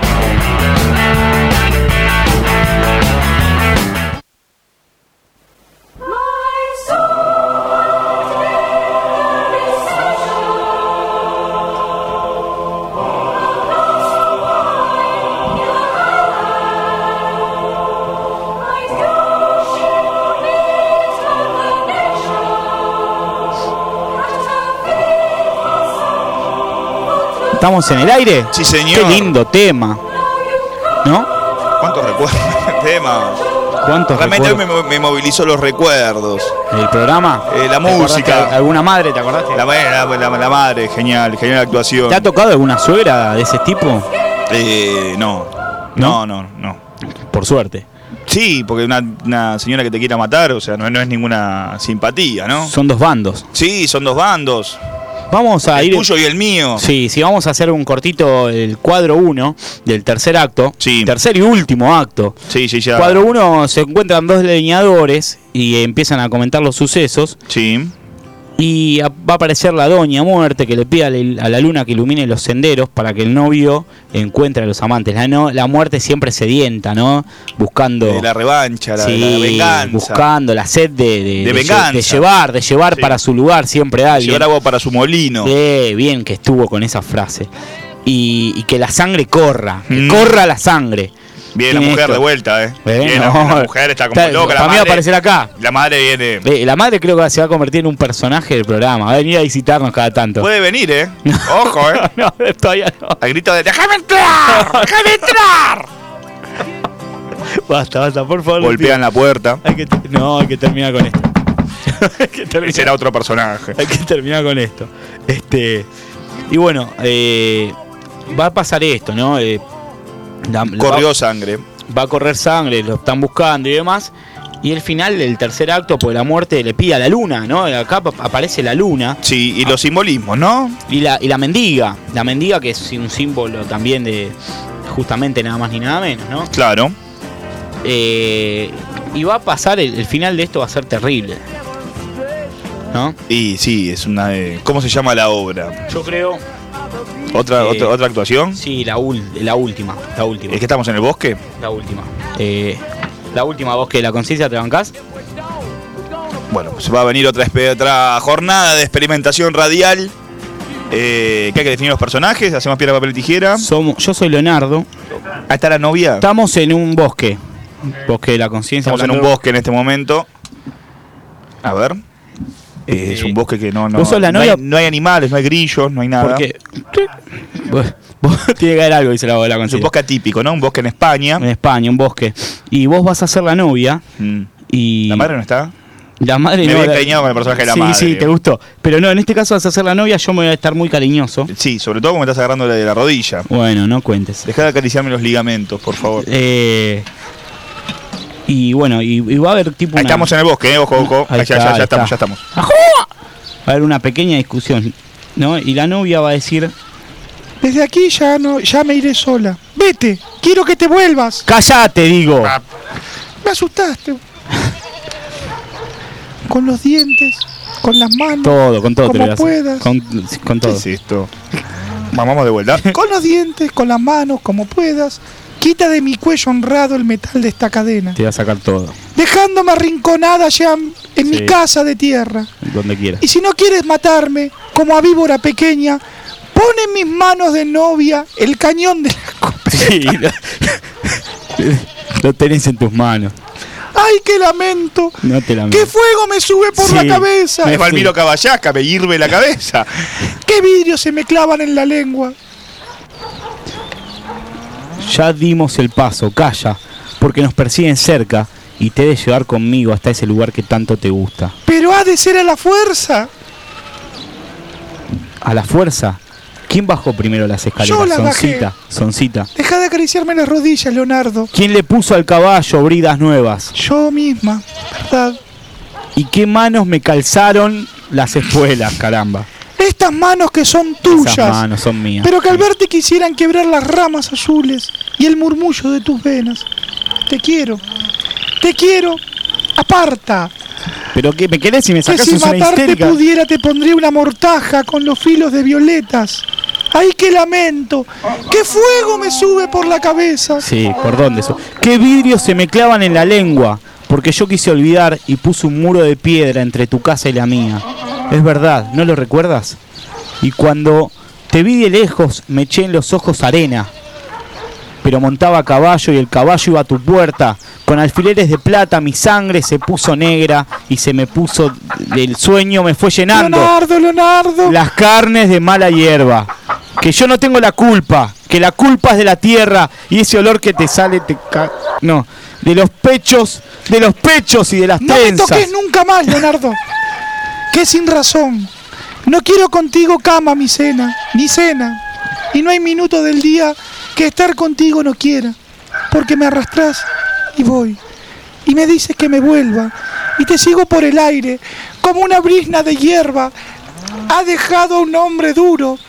¿Estamos en el aire? Sí, señor. Qué lindo tema. ¿No? ¿Cuántos recuerdos el tema? ¿Cuántos Realmente recuerdos? hoy me movilizó los recuerdos. ¿El programa? La música. ¿Alguna madre, te acordaste? La madre, genial actuación. ¿Te ha tocado alguna suegra de ese tipo? No. Por suerte. Sí, porque una señora que te quiera matar, o sea, no es ninguna simpatía, ¿no? Son dos bandos. Sí, son dos bandos. Vamos a el ir. El tuyo y el mío. Sí, vamos a hacer un cortito, el cuadro 1 del tercer acto. Sí. Tercer y último acto. Sí, ya. Cuadro 1 se encuentran dos leñadores y empiezan a comentar los sucesos. Sí. Y va a aparecer la doña muerte que le pide a la luna que ilumine los senderos para que el novio encuentre a los amantes. La muerte siempre sedienta, ¿no? Buscando la revancha, la venganza. Buscando la sed de venganza. De llevar sí. Para su lugar siempre a alguien. Llevar agua para su molino. Bien que estuvo con esa frase. Y que la sangre corra, que corra la sangre. Viene la mujer de vuelta, Bien, la mujer está como loca. La madre va a aparecer acá. La madre viene. La madre creo que se va a convertir en un personaje del programa. Va a venir a visitarnos cada tanto. Puede venir, Ojo, No, todavía no. Al grito de ¡déjame entrar! ¡Déjame entrar! Basta, por favor. Golpean la puerta. Hay que terminar con esto. Ese era otro personaje. Hay que terminar con esto. Y bueno, va a pasar esto, ¿no? Corrió sangre. Va a correr sangre, lo están buscando y demás. Y el final del tercer acto, pues la muerte le pide a la luna, ¿no? Acá aparece la luna. Sí, y los simbolismos, ¿no? Y la mendiga. La mendiga que es un símbolo también de justamente nada más ni nada menos, ¿no? Claro. Y va a pasar, el final de esto va a ser terrible, ¿no? Y sí, es una... ¿Cómo se llama la obra? Yo creo... ¿Otra actuación? Sí, la última. ¿Es que estamos en el bosque? La última. La última, ¿vos que la conciencia te bancás? Bueno, pues va a venir otra jornada de experimentación radial. ¿Qué hay que definir los personajes? ¿Hacemos piedra, papel y tijera? Yo soy Leonardo. ¿Ahí está la novia? Estamos en un bosque. Bosque de la conciencia. Estamos en un bosque en este momento. A ver. Es un bosque que no hay animales, no hay grillos, no hay nada. Porque vos tiene que haber algo, dice la conciencia. Es un bosque atípico, ¿no? Un bosque en España. En España, un bosque. Y vos vas a ser la novia. Y ¿la madre no está? La madre me no. había encariñado con el personaje de la madre. Sí, te gustó. Pero no, en este caso vas a ser la novia, yo me voy a estar muy cariñoso. Sí, sobre todo como me estás agarrando de la rodilla. Bueno, no cuentes. Dejá de acariciarme los ligamentos, por favor. Y bueno, y va a haber tipo Ahí estamos en el bosque, ojo. Ya estamos. Va a haber una pequeña discusión, ¿no? Y la novia va a decir: desde aquí ya me iré sola. Vete, quiero que te vuelvas. ¡Cállate, digo! Me asustaste. Con los dientes, con las manos. Todo, con todo. Como puedas. Con todo. ¿Qué es esto? Vamos de vuelta. Con los dientes, con las manos, como puedas. Quita de mi cuello honrado el metal de esta cadena. Te voy a sacar todo. Dejándome arrinconada ya en mi casa de tierra. Donde quieras. Y si no quieres matarme, como a víbora pequeña, pon en mis manos de novia el cañón de la escopeta. Sí, lo tenés en tus manos. ¡Ay, qué lamento! No te lamento. ¡Qué fuego me sube por la cabeza! Es Valmiro Caballaca, me hierve la cabeza. ¡Qué vidrios se me clavan en la lengua! Ya dimos el paso, calla, porque nos persiguen cerca y te he de llevar conmigo hasta ese lugar que tanto te gusta. ¡Pero ha de ser a la fuerza! ¿A la fuerza? ¿Quién bajó primero las escaleras? Yo las bajé. Soncita. Deja de acariciarme las rodillas, Leonardo. ¿Quién le puso al caballo bridas nuevas? Yo misma, ¿verdad? ¿Y qué manos me calzaron las espuelas, caramba? Estas manos que son tuyas. Esas manos son mías. Pero que al verte quisieran quebrar las ramas azules y el murmullo de tus venas. Te quiero, aparta. ¿Pero qué me querés si me sacás una histérica? Si matarte pudiera te pondría una mortaja con los filos de violetas. ¡Ay, qué lamento! ¡Qué fuego me sube por la cabeza! Sí, ¿por dónde eso? ¿Qué vidrios se me clavan en la lengua? Porque yo quise olvidar y puse un muro de piedra entre tu casa y la mía. Es verdad, ¿no lo recuerdas? Y cuando te vi de lejos me eché en los ojos arena. Pero montaba a caballo y el caballo iba a tu puerta. Con alfileres de plata mi sangre se puso negra y se me puso, el sueño me fue llenando. Leonardo. Las carnes de mala hierba. Que yo no tengo la culpa, que la culpa es de la tierra y ese olor que te sale, no, de los pechos y de las trenzas. No me toques nunca más, Leonardo. Que sin razón. No quiero contigo cama, ni cena. Y no hay minuto del día que estar contigo no quiera. Porque me arrastrás y voy. Y me dices que me vuelva. Y te sigo por el aire, como una brizna de hierba. Ha dejado a un hombre duro.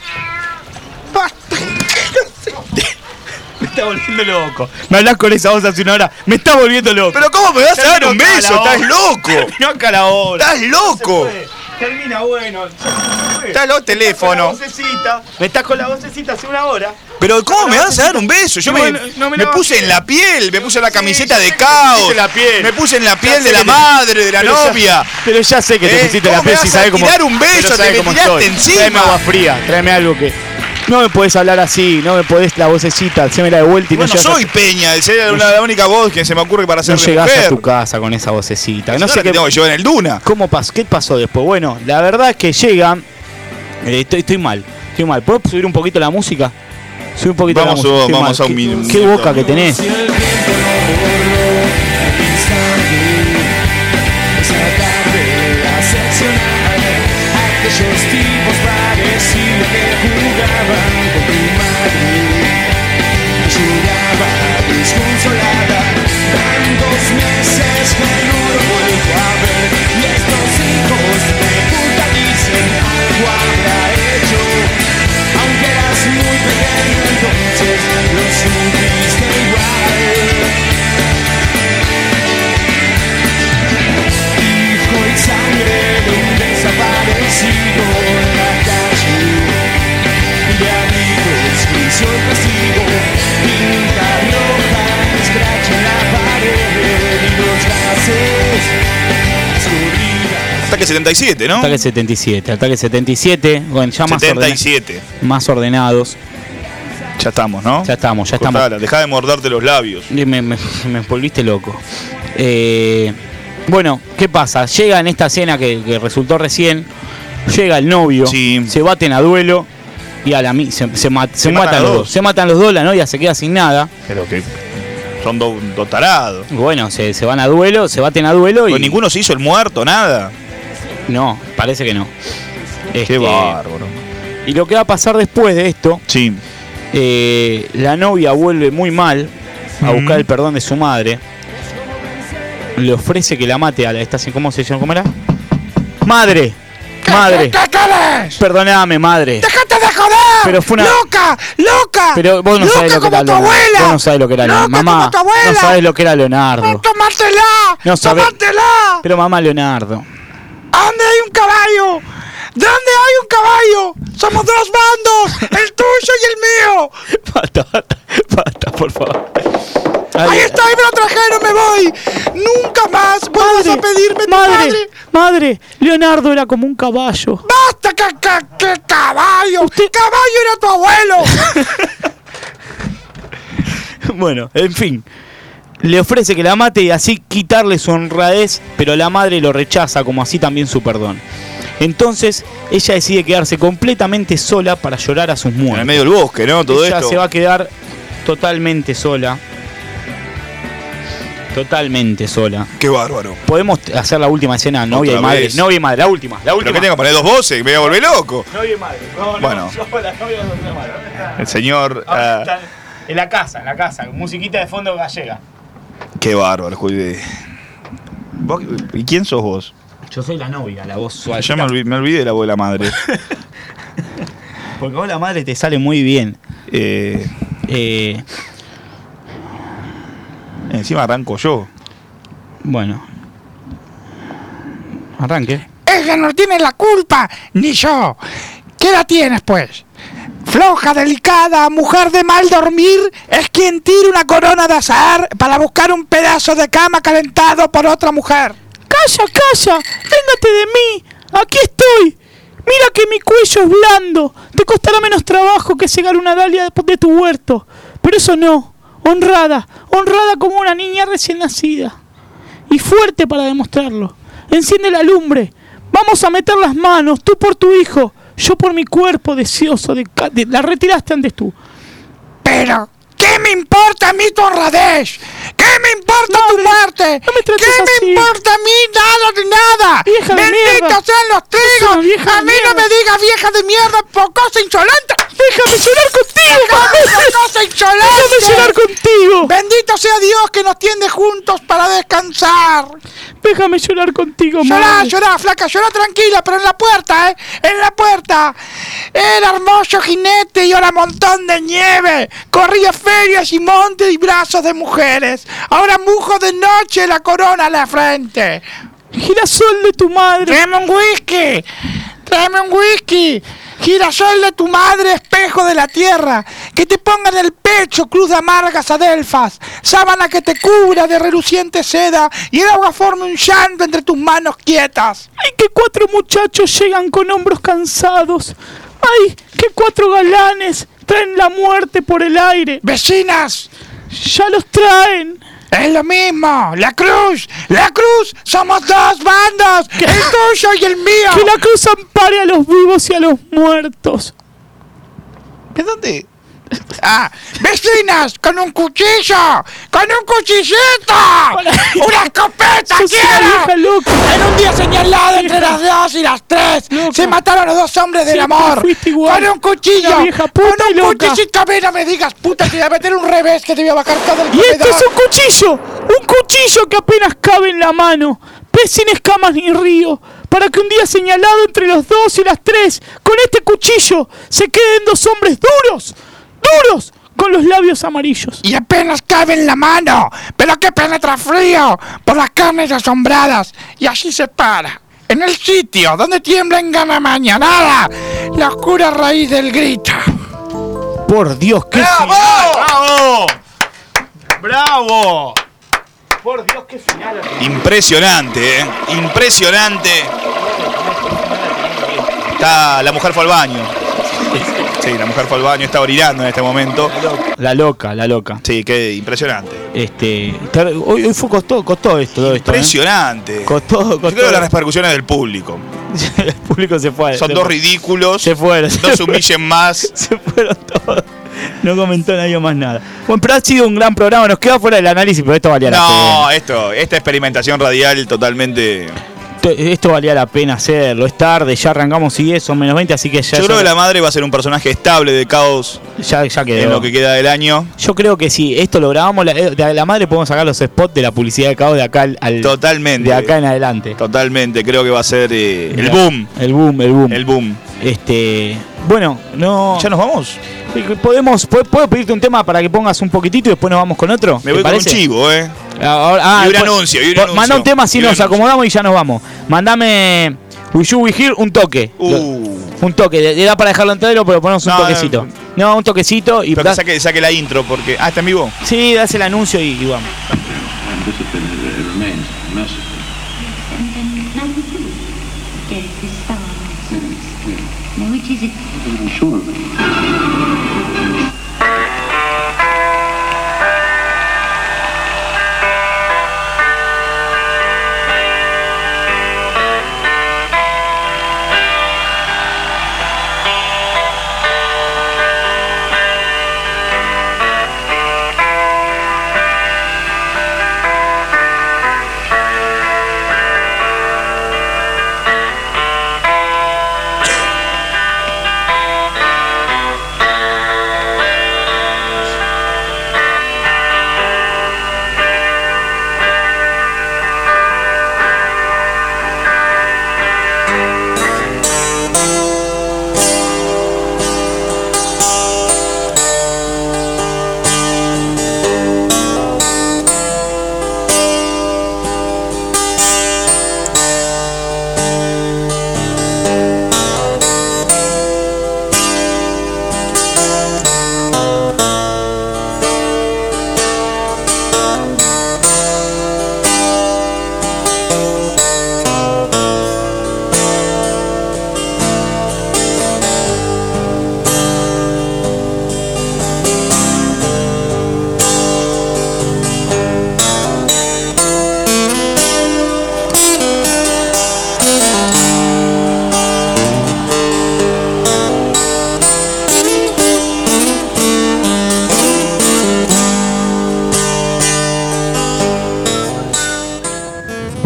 Me está volviendo loco. Me hablas con esa voz hace una hora. Me está volviendo loco. Pero ¿cómo me vas a dar un beso? ¡Estás loco! Terminó acá la hora. ¡Estás loco! Termina, bueno. Está los teléfonos. Me estás con la vocecita hace una hora. Pero ¿cómo me vas a dar un beso? Yo me puse en la piel, me puse en la camiseta de Caos. Me puse en la piel de la madre, de la novia. Pero ya sé que te pusiste en la piel si sabes cómo. Tirar un beso, te me tiraste encima. Tráeme agua fría, tráeme algo que. No me podés hablar así, no me podés la vocecita, hacémela de vuelta y bueno, no soy Peña, es la única voz que se me ocurre para ser no de llegás mujer. A tu casa con esa vocecita. No sé qué tengo que llevar en el Duna. ¿Cómo pasó? ¿Qué pasó después? Bueno, la verdad es que llegan. Estoy mal. ¿Puedo subir un poquito la música? Subir un poquito la música. Vamos a un minuto. ¿Qué boca que tenés? Aquellos tipos parecidos que jugaban con tu madre. Lloraba desconsolada. Van 2 meses que no lo vuelvo a ver. Y estos hijos de puta dicen algo habrá hecho. Aunque eras muy pequeño entonces lo supiste igual. Hijo y sangre de un desaparecido en la calle, de amigos que hizo el castigo, pinta roja, escracha en la pared y los gases escurridas. Ataque 77, ¿no? Ataque 77, bueno, ya más 77. Más ordenados. Ya estamos, ¿no? Ya estamos. Cortala, dejá de morderte los labios. Me volviste loco. Bueno, ¿qué pasa? Llega en esta escena que resultó recién, llega el novio, se baten a duelo y se matan los dos. Se matan los dos, la novia se queda sin nada. Pero que son dos tarados. Bueno, se van a duelo, se baten a duelo. Pero ninguno se hizo el muerto, nada. No, parece que no. Qué bárbaro. Y lo que va a pasar después de esto, la novia vuelve muy mal a buscar el perdón de su madre. Le ofrece que la mate a esta, ¿cómo se llama? ¿Cómo era? ¡Madre! ¡Madre! ¿Qué querés? Perdóname, madre. ¡Déjate de joder! Pero fue una... ¡Loca! Pero vos no sabés lo que era Leonardo. Vos no sabés lo que era Leonardo. Mamá, no sabés lo que era Leonardo. ¡Tomátela! No sabés. ¡Tomátela! Pero mamá, Leonardo. ¿A dónde hay un caballo? ¿Dónde hay un caballo? Somos 2 bandos, el tuyo y el mío. Basta, por favor. Ahí está, ahí me lo trajeron, me voy. Nunca más vuelvas a pedirme tu madre. Madre, Leonardo era como un caballo. ¡Basta, que caballo! ¡Caballo era tu abuelo! Bueno, en fin. Le ofrece que la mate y así quitarle su honradez, pero la madre lo rechaza, como así también su perdón. Entonces, ella decide quedarse completamente sola para llorar a sus muertos. En el medio del bosque, ¿no? Todo ella esto. Se va a quedar totalmente sola. Totalmente sola. Qué bárbaro. Podemos hacer la última escena, novia y madre. Novia y madre, la última. ¿Pero que tengo que poner 2 voces? Me voy a volver loco. Novia y madre. No, bueno. El señor... En la casa, musiquita de fondo gallega. Qué bárbaro, Juli. ¿Y quién sos vos? Yo soy la novia, la voz suave. Ya me olvidé de la voz de la madre. Porque vos la madre te sale muy bien. Encima arranco yo. Bueno. Arranque. Ella no tiene la culpa, ni yo. ¿Qué la tienes, pues? Floja, delicada, mujer de mal dormir, es quien tira una corona de azahar para buscar un pedazo de cama calentado por otra mujer. Calla, véngate de mí, aquí estoy. Mira que mi cuello es blando, te costará menos trabajo que cegar una dalia de tu huerto. Pero eso no, honrada como una niña recién nacida. Y fuerte para demostrarlo. Enciende la lumbre, vamos a meter las manos, tú por tu hijo. Yo por mi cuerpo deseoso la retiraste antes tú. Pero, ¿qué me importa a mí tu honradez? ¿Qué me importa tu muerte? No me trates ¿Qué así. me importa a mí nada de nada? Vieja de mierda. ¡Benditos sean los trigos! A mí no me digas vieja de mierda por cosa insolente. Déjame llorar contigo, por cosa insolente. Déjame llorar contigo. Bendito sea Dios que nos tiende juntos para descansar. Déjame llorar contigo, Llorá, madre. llorá, flaca, llorá tranquila, pero en la puerta, en la puerta. Era hermoso jinete y ahora montón de nieve. Corría ferias y montes y brazos de mujeres. Ahora mujo de noche la corona a la frente. Girasol de tu madre. Tráeme un whisky. Tráeme un whisky. Girasol de tu madre, espejo de la tierra, que te ponga en el pecho cruz de amargas adelfas, sábana que te cubra de reluciente seda y el agua forme un llanto entre tus manos quietas. ¡Ay, que 4 muchachos llegan con hombros cansados! ¡Ay, que 4 galanes traen la muerte por el aire! ¡Vecinas! ¡Ya los traen! Es lo mismo, la cruz, somos 2 bandos, el tuyo y el mío. Que la cruz ampare a los vivos y a los muertos. ¿De dónde? Ah, vecinas, con un cuchillo, con un cuchillito, una escopeta quiero. En un día señalado entre las 2 y las 3 se mataron los 2 hombres del amor. Con un cuchillo, con un cuchillito. A mí no me digas puta, te voy a meter un revés que te voy a bajar todo el comedor. Y esto es un cuchillo que apenas cabe en la mano, pez sin escamas ni río, para que un día señalado entre los 2 y las 3 con este cuchillo se queden 2 hombres duros, con los labios amarillos. Y apenas cabe en la mano, pero que penetra frío por las carnes asombradas. Y allí se para, en el sitio donde tiembla en gana mañanada la oscura raíz del grito. Por Dios, qué ¡Bravo! ¡Bravo! ¡Bravo! Por Dios, qué final. Impresionante, impresionante. La mujer fue al baño. Sí, la mujer fue al baño, está orinando en este momento. La loca. Sí, qué impresionante. Hoy costó esto. Impresionante. Costó. Yo creo las repercusiones del público. El público se fue. Son 2 ridículos. Se fueron. 2 humillen más. Se fueron todos. No comentó nadie más nada. Bueno, pero ha sido un gran programa. Nos queda fuera del análisis, pero esto valía la pena. No, esta experimentación radial totalmente... Esto valía la pena hacerlo. Es tarde, ya arrancamos y son menos 20, así que ya... Yo creo que la madre va a ser un personaje estable de Caos. Ya quedó. En lo que queda del año. Yo creo que si esto lo grabamos, de la madre podemos sacar los spots de la publicidad de Caos de acá Totalmente. De acá en adelante. Totalmente, creo que va a ser el boom. El boom. El boom. Bueno, no... ¿Ya nos vamos? ¿Puedo pedirte un tema para que pongas un poquitito y después nos vamos con otro? Me voy con un chivo, y un anuncio. Manda un tema así nos acomodamos y ya nos vamos. Mandame We Should We Hear un toque. Un toque, le da para dejarlo entero, pero ponemos un toquecito. No, un toquecito y... Pero que saque la intro porque... ¿está en vivo? Sí, das el anuncio y vamos.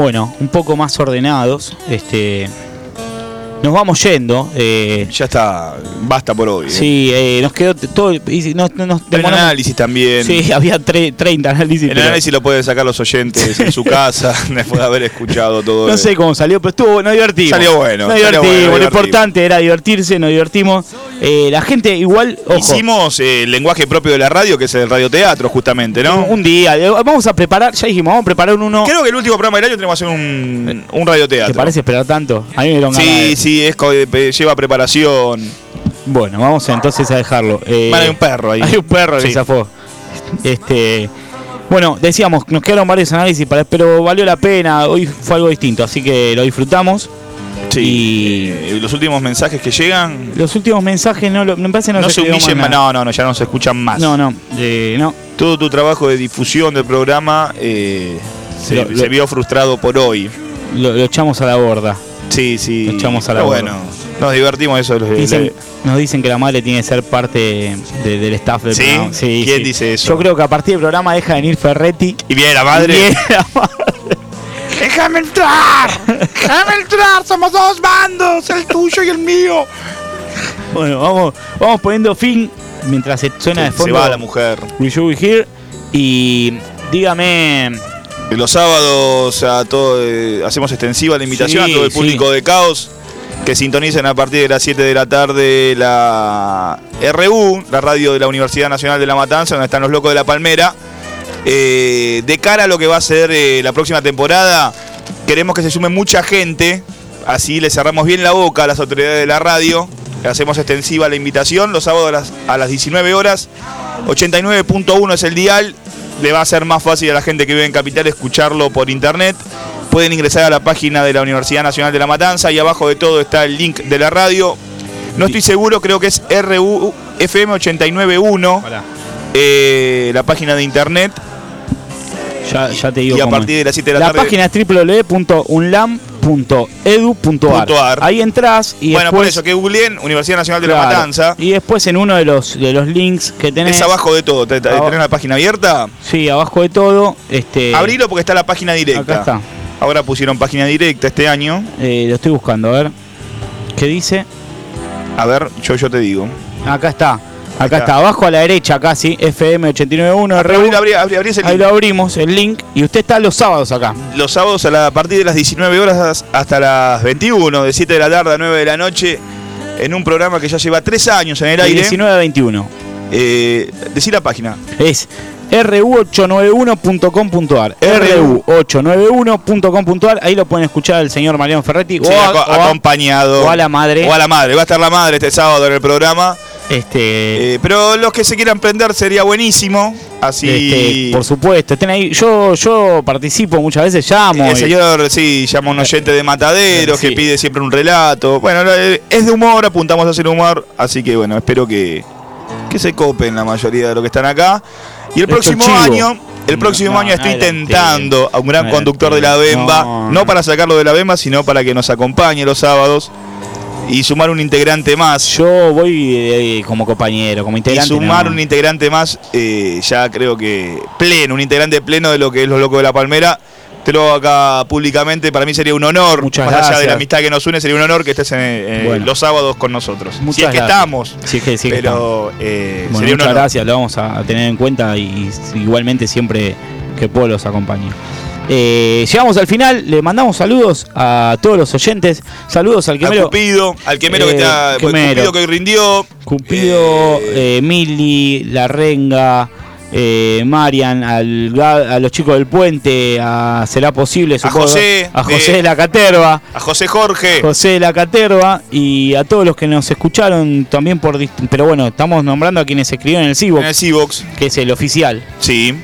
bueno, un poco más ordenados. Nos vamos yendo. Ya está, basta por hoy. Sí, nos quedó todo. El análisis también. Sí, había 30 análisis. El análisis lo pueden sacar los oyentes en su casa después de haber escuchado todo. No sé cómo salió, pero estuvo, nos divertimos. Salió bueno. Nos divertimos. Lo importante era divertirse, nos divertimos. La gente igual. Ojo, hicimos el lenguaje propio de la radio, que es el radioteatro, justamente, ¿no? Un día. Vamos a preparar, ya dijimos, vamos a preparar uno. Creo que el último programa del año tenemos que hacer un radioteatro. ¿Te parece esperar tanto? A mí me dieron ganas. Sí, lleva preparación. Bueno, vamos entonces a dejarlo. Hay un perro ahí. Hay un perro que zafó. Bueno, decíamos, nos quedaron varios análisis, pero valió la pena. Hoy fue algo distinto, así que lo disfrutamos. Sí. Y los últimos mensajes que llegan. Los últimos mensajes me parece no se humillen más. No, ya no se escuchan más. No. Todo tu trabajo de difusión del programa se vio frustrado por hoy. Lo echamos a la borda. Sí. Lo echamos a la borda. Bueno, nos divertimos eso. Nos dicen que la madre tiene que ser parte del staff del programa. Sí. ¿Quién dice eso? Yo creo que a partir del programa deja de venir Ferretti. ¿Y viene la madre? ¡Déjame entrar! ¡Somos dos bandos! ¡El tuyo y el mío! Bueno, vamos poniendo fin mientras se suena de fondo. Se va la mujer. We Should Be Here. Y dígame. Los sábados hacemos extensiva la invitación a todo el público de Caos que sintonicen a partir de las 7 de la tarde la RU, la radio de la Universidad Nacional de La Matanza, donde están los locos de la Palmera. De cara a lo que va a ser la próxima temporada, queremos que se sume mucha gente, así le cerramos bien la boca a las autoridades de la radio. Le hacemos extensiva la invitación los sábados a las 19 horas. 89.1 es el dial. Le va a ser más fácil a la gente que vive en Capital escucharlo por internet. Pueden ingresar a la página de la Universidad Nacional de La Matanza y abajo de todo está el link de la radio. No estoy seguro, creo que es RUFM 89.1 la página de internet. Ya te digo. Y a partir de las 7 de la tarde. La página es www.unlam.edu.ar. Ahí entras y bueno, después, por eso que googleen Universidad Nacional de La Matanza. Y después en uno de los links que tenés. Es abajo de todo. ¿Tenés la página abierta? Sí, abajo de todo. Abrilo porque está la página directa. Acá está. Ahora pusieron página directa este año. Lo estoy buscando, a ver. ¿Qué dice? A ver, yo te digo. Acá está. Acá está, abajo a la derecha casi, FM 89.1 RU. Ahí lo abrimos, el link. Y usted está los sábados acá. Los sábados a partir de las 19 horas hasta las 21, de 7 de la tarde a 9 de la noche, en un programa que ya lleva 3 años en el aire. 19 a 21. Decí la página. Es ru891.com.ar. ru891.com.ar. Ahí lo pueden escuchar el señor Mariano Ferretti. Sí, acompañado. O a la madre. Va a estar la madre este sábado en el programa. Pero los que se quieran prender sería buenísimo. Así. Por supuesto, estén ahí. Yo participo muchas veces, llamo. El señor, llama a un oyente de Mataderos que pide siempre un relato. Bueno, es de humor, apuntamos a hacer humor. Así que bueno, espero que se copen la mayoría de los que están acá. Y el próximo año estoy tentando a un gran conductor de la Bemba, no para sacarlo de la Bemba, sino para que nos acompañe los sábados y sumar un integrante más. Yo voy como compañero, como integrante. Y sumar un integrante más, ya creo que un integrante pleno de lo que es Los Locos de la Palmera. Te lo hago acá públicamente, para mí sería un honor. Muchas más gracias. allá de la amistad que nos une, sería un honor que estés los sábados con nosotros. Si es que estamos. Pero sería un muchas honor. gracias, lo vamos a tener en cuenta y igualmente siempre que puedo los acompaño. Llegamos al final, le mandamos saludos a todos los oyentes, saludos al Quemero. Al Quemero que está, Cupido que hoy rindió. Cupido, Mili, La Renga, Marian, a los chicos del puente, a Será Posible, a José de la Caterva, a José Jorge, de la Caterva y a todos los que nos escucharon también pero bueno, estamos nombrando a quienes escribieron en el Civox, que es el oficial. Sí.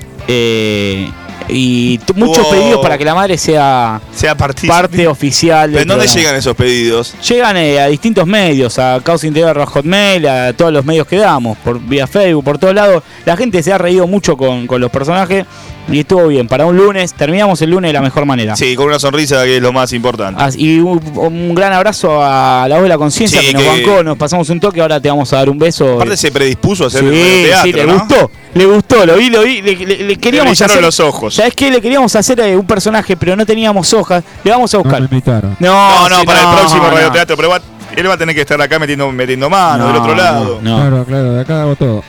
Y muchos pedidos para que la madre sea parte oficial. ¿En dónde llegan esos pedidos? Llegan a distintos medios, a Causa Interior, Hotmail, a todos los medios que damos, por vía Facebook, por todos lados. La gente se ha reído mucho con los personajes Y estuvo bien, para un lunes, terminamos el lunes de la mejor manera. Sí, con una sonrisa que es lo más importante. Y un gran abrazo a la voz de la conciencia, que nos bancó, nos pasamos un toque, ahora te vamos a dar un beso. Aparte se predispuso a hacer el teatro, sí, le gustó, lo vi, le queríamos hacer los ojos. ¿Sabés qué? Le queríamos hacer un personaje, pero no teníamos hojas, le vamos a buscar. No me invitaron. No, para el próximo radioteatro, pero él va a tener que estar acá metiendo mano del otro lado. Claro, de acá hago todo.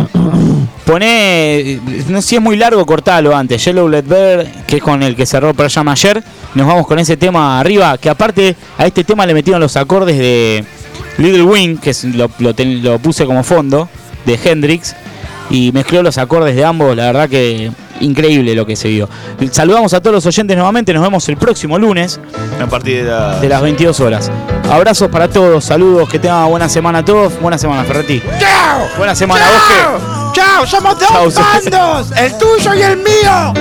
Poné, no sé si es muy largo, cortalo antes. Yellow Let Bear, que es con el que cerró Pearl Jam ayer. Nos vamos con ese tema arriba, que aparte a este tema le metieron los acordes de Little Wing, que lo puse como fondo, de Hendrix, y mezcló los acordes de ambos. La verdad que increíble lo que se vio. Saludamos a todos los oyentes nuevamente, nos vemos el próximo lunes a partir de las 22 horas. Abrazos para todos, saludos, que tengan buena semana a todos. Buena semana, Ferretti. ¡Chao! Buena semana, Bosque. ¡Chao! ¡Somos dos bandos! ¡El tuyo y el mío!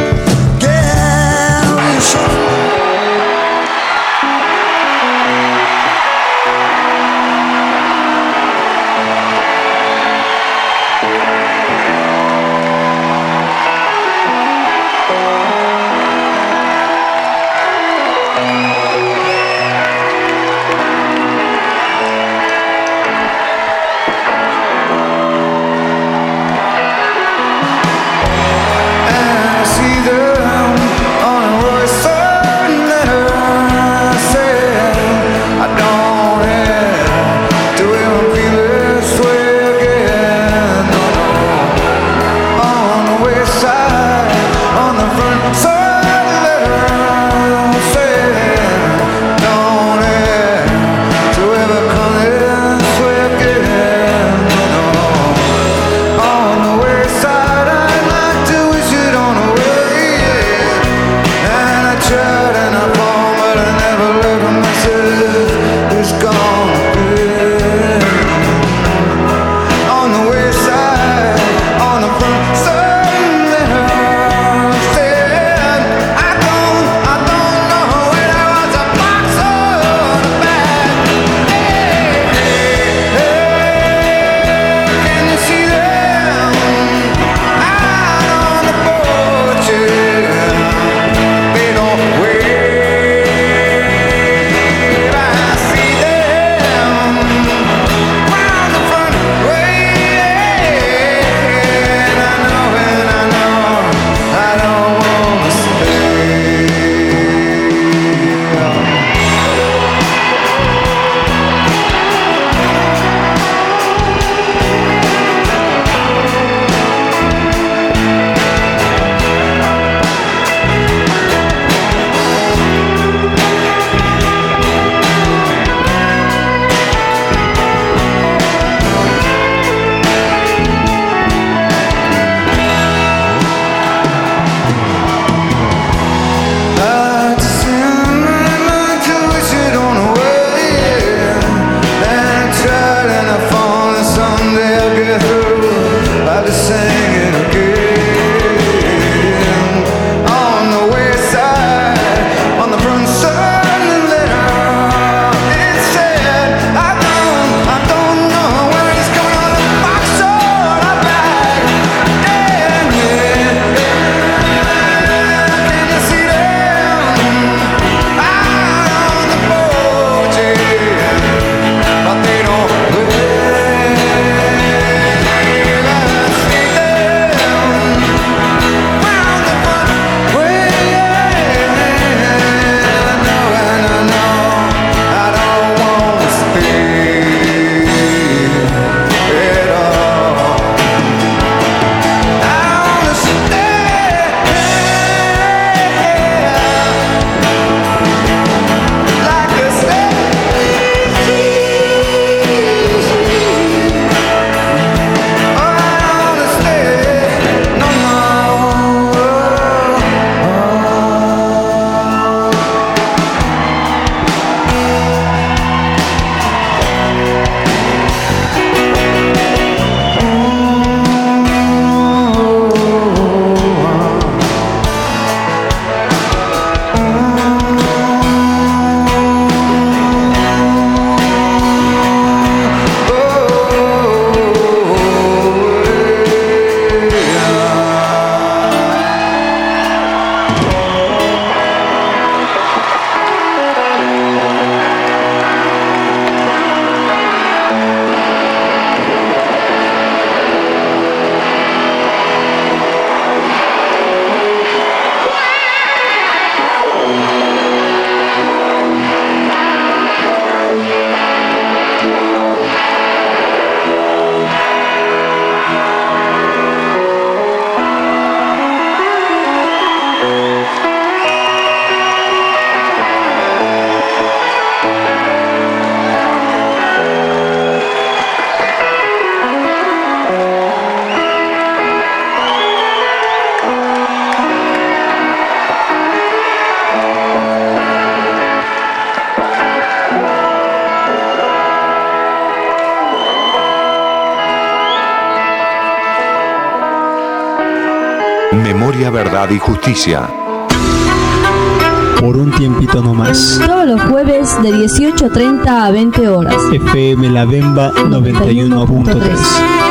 Memoria, verdad y justicia. Por un tiempito nomás. Todos los jueves de 18:30 a 20 horas. FM La Bemba 91.3.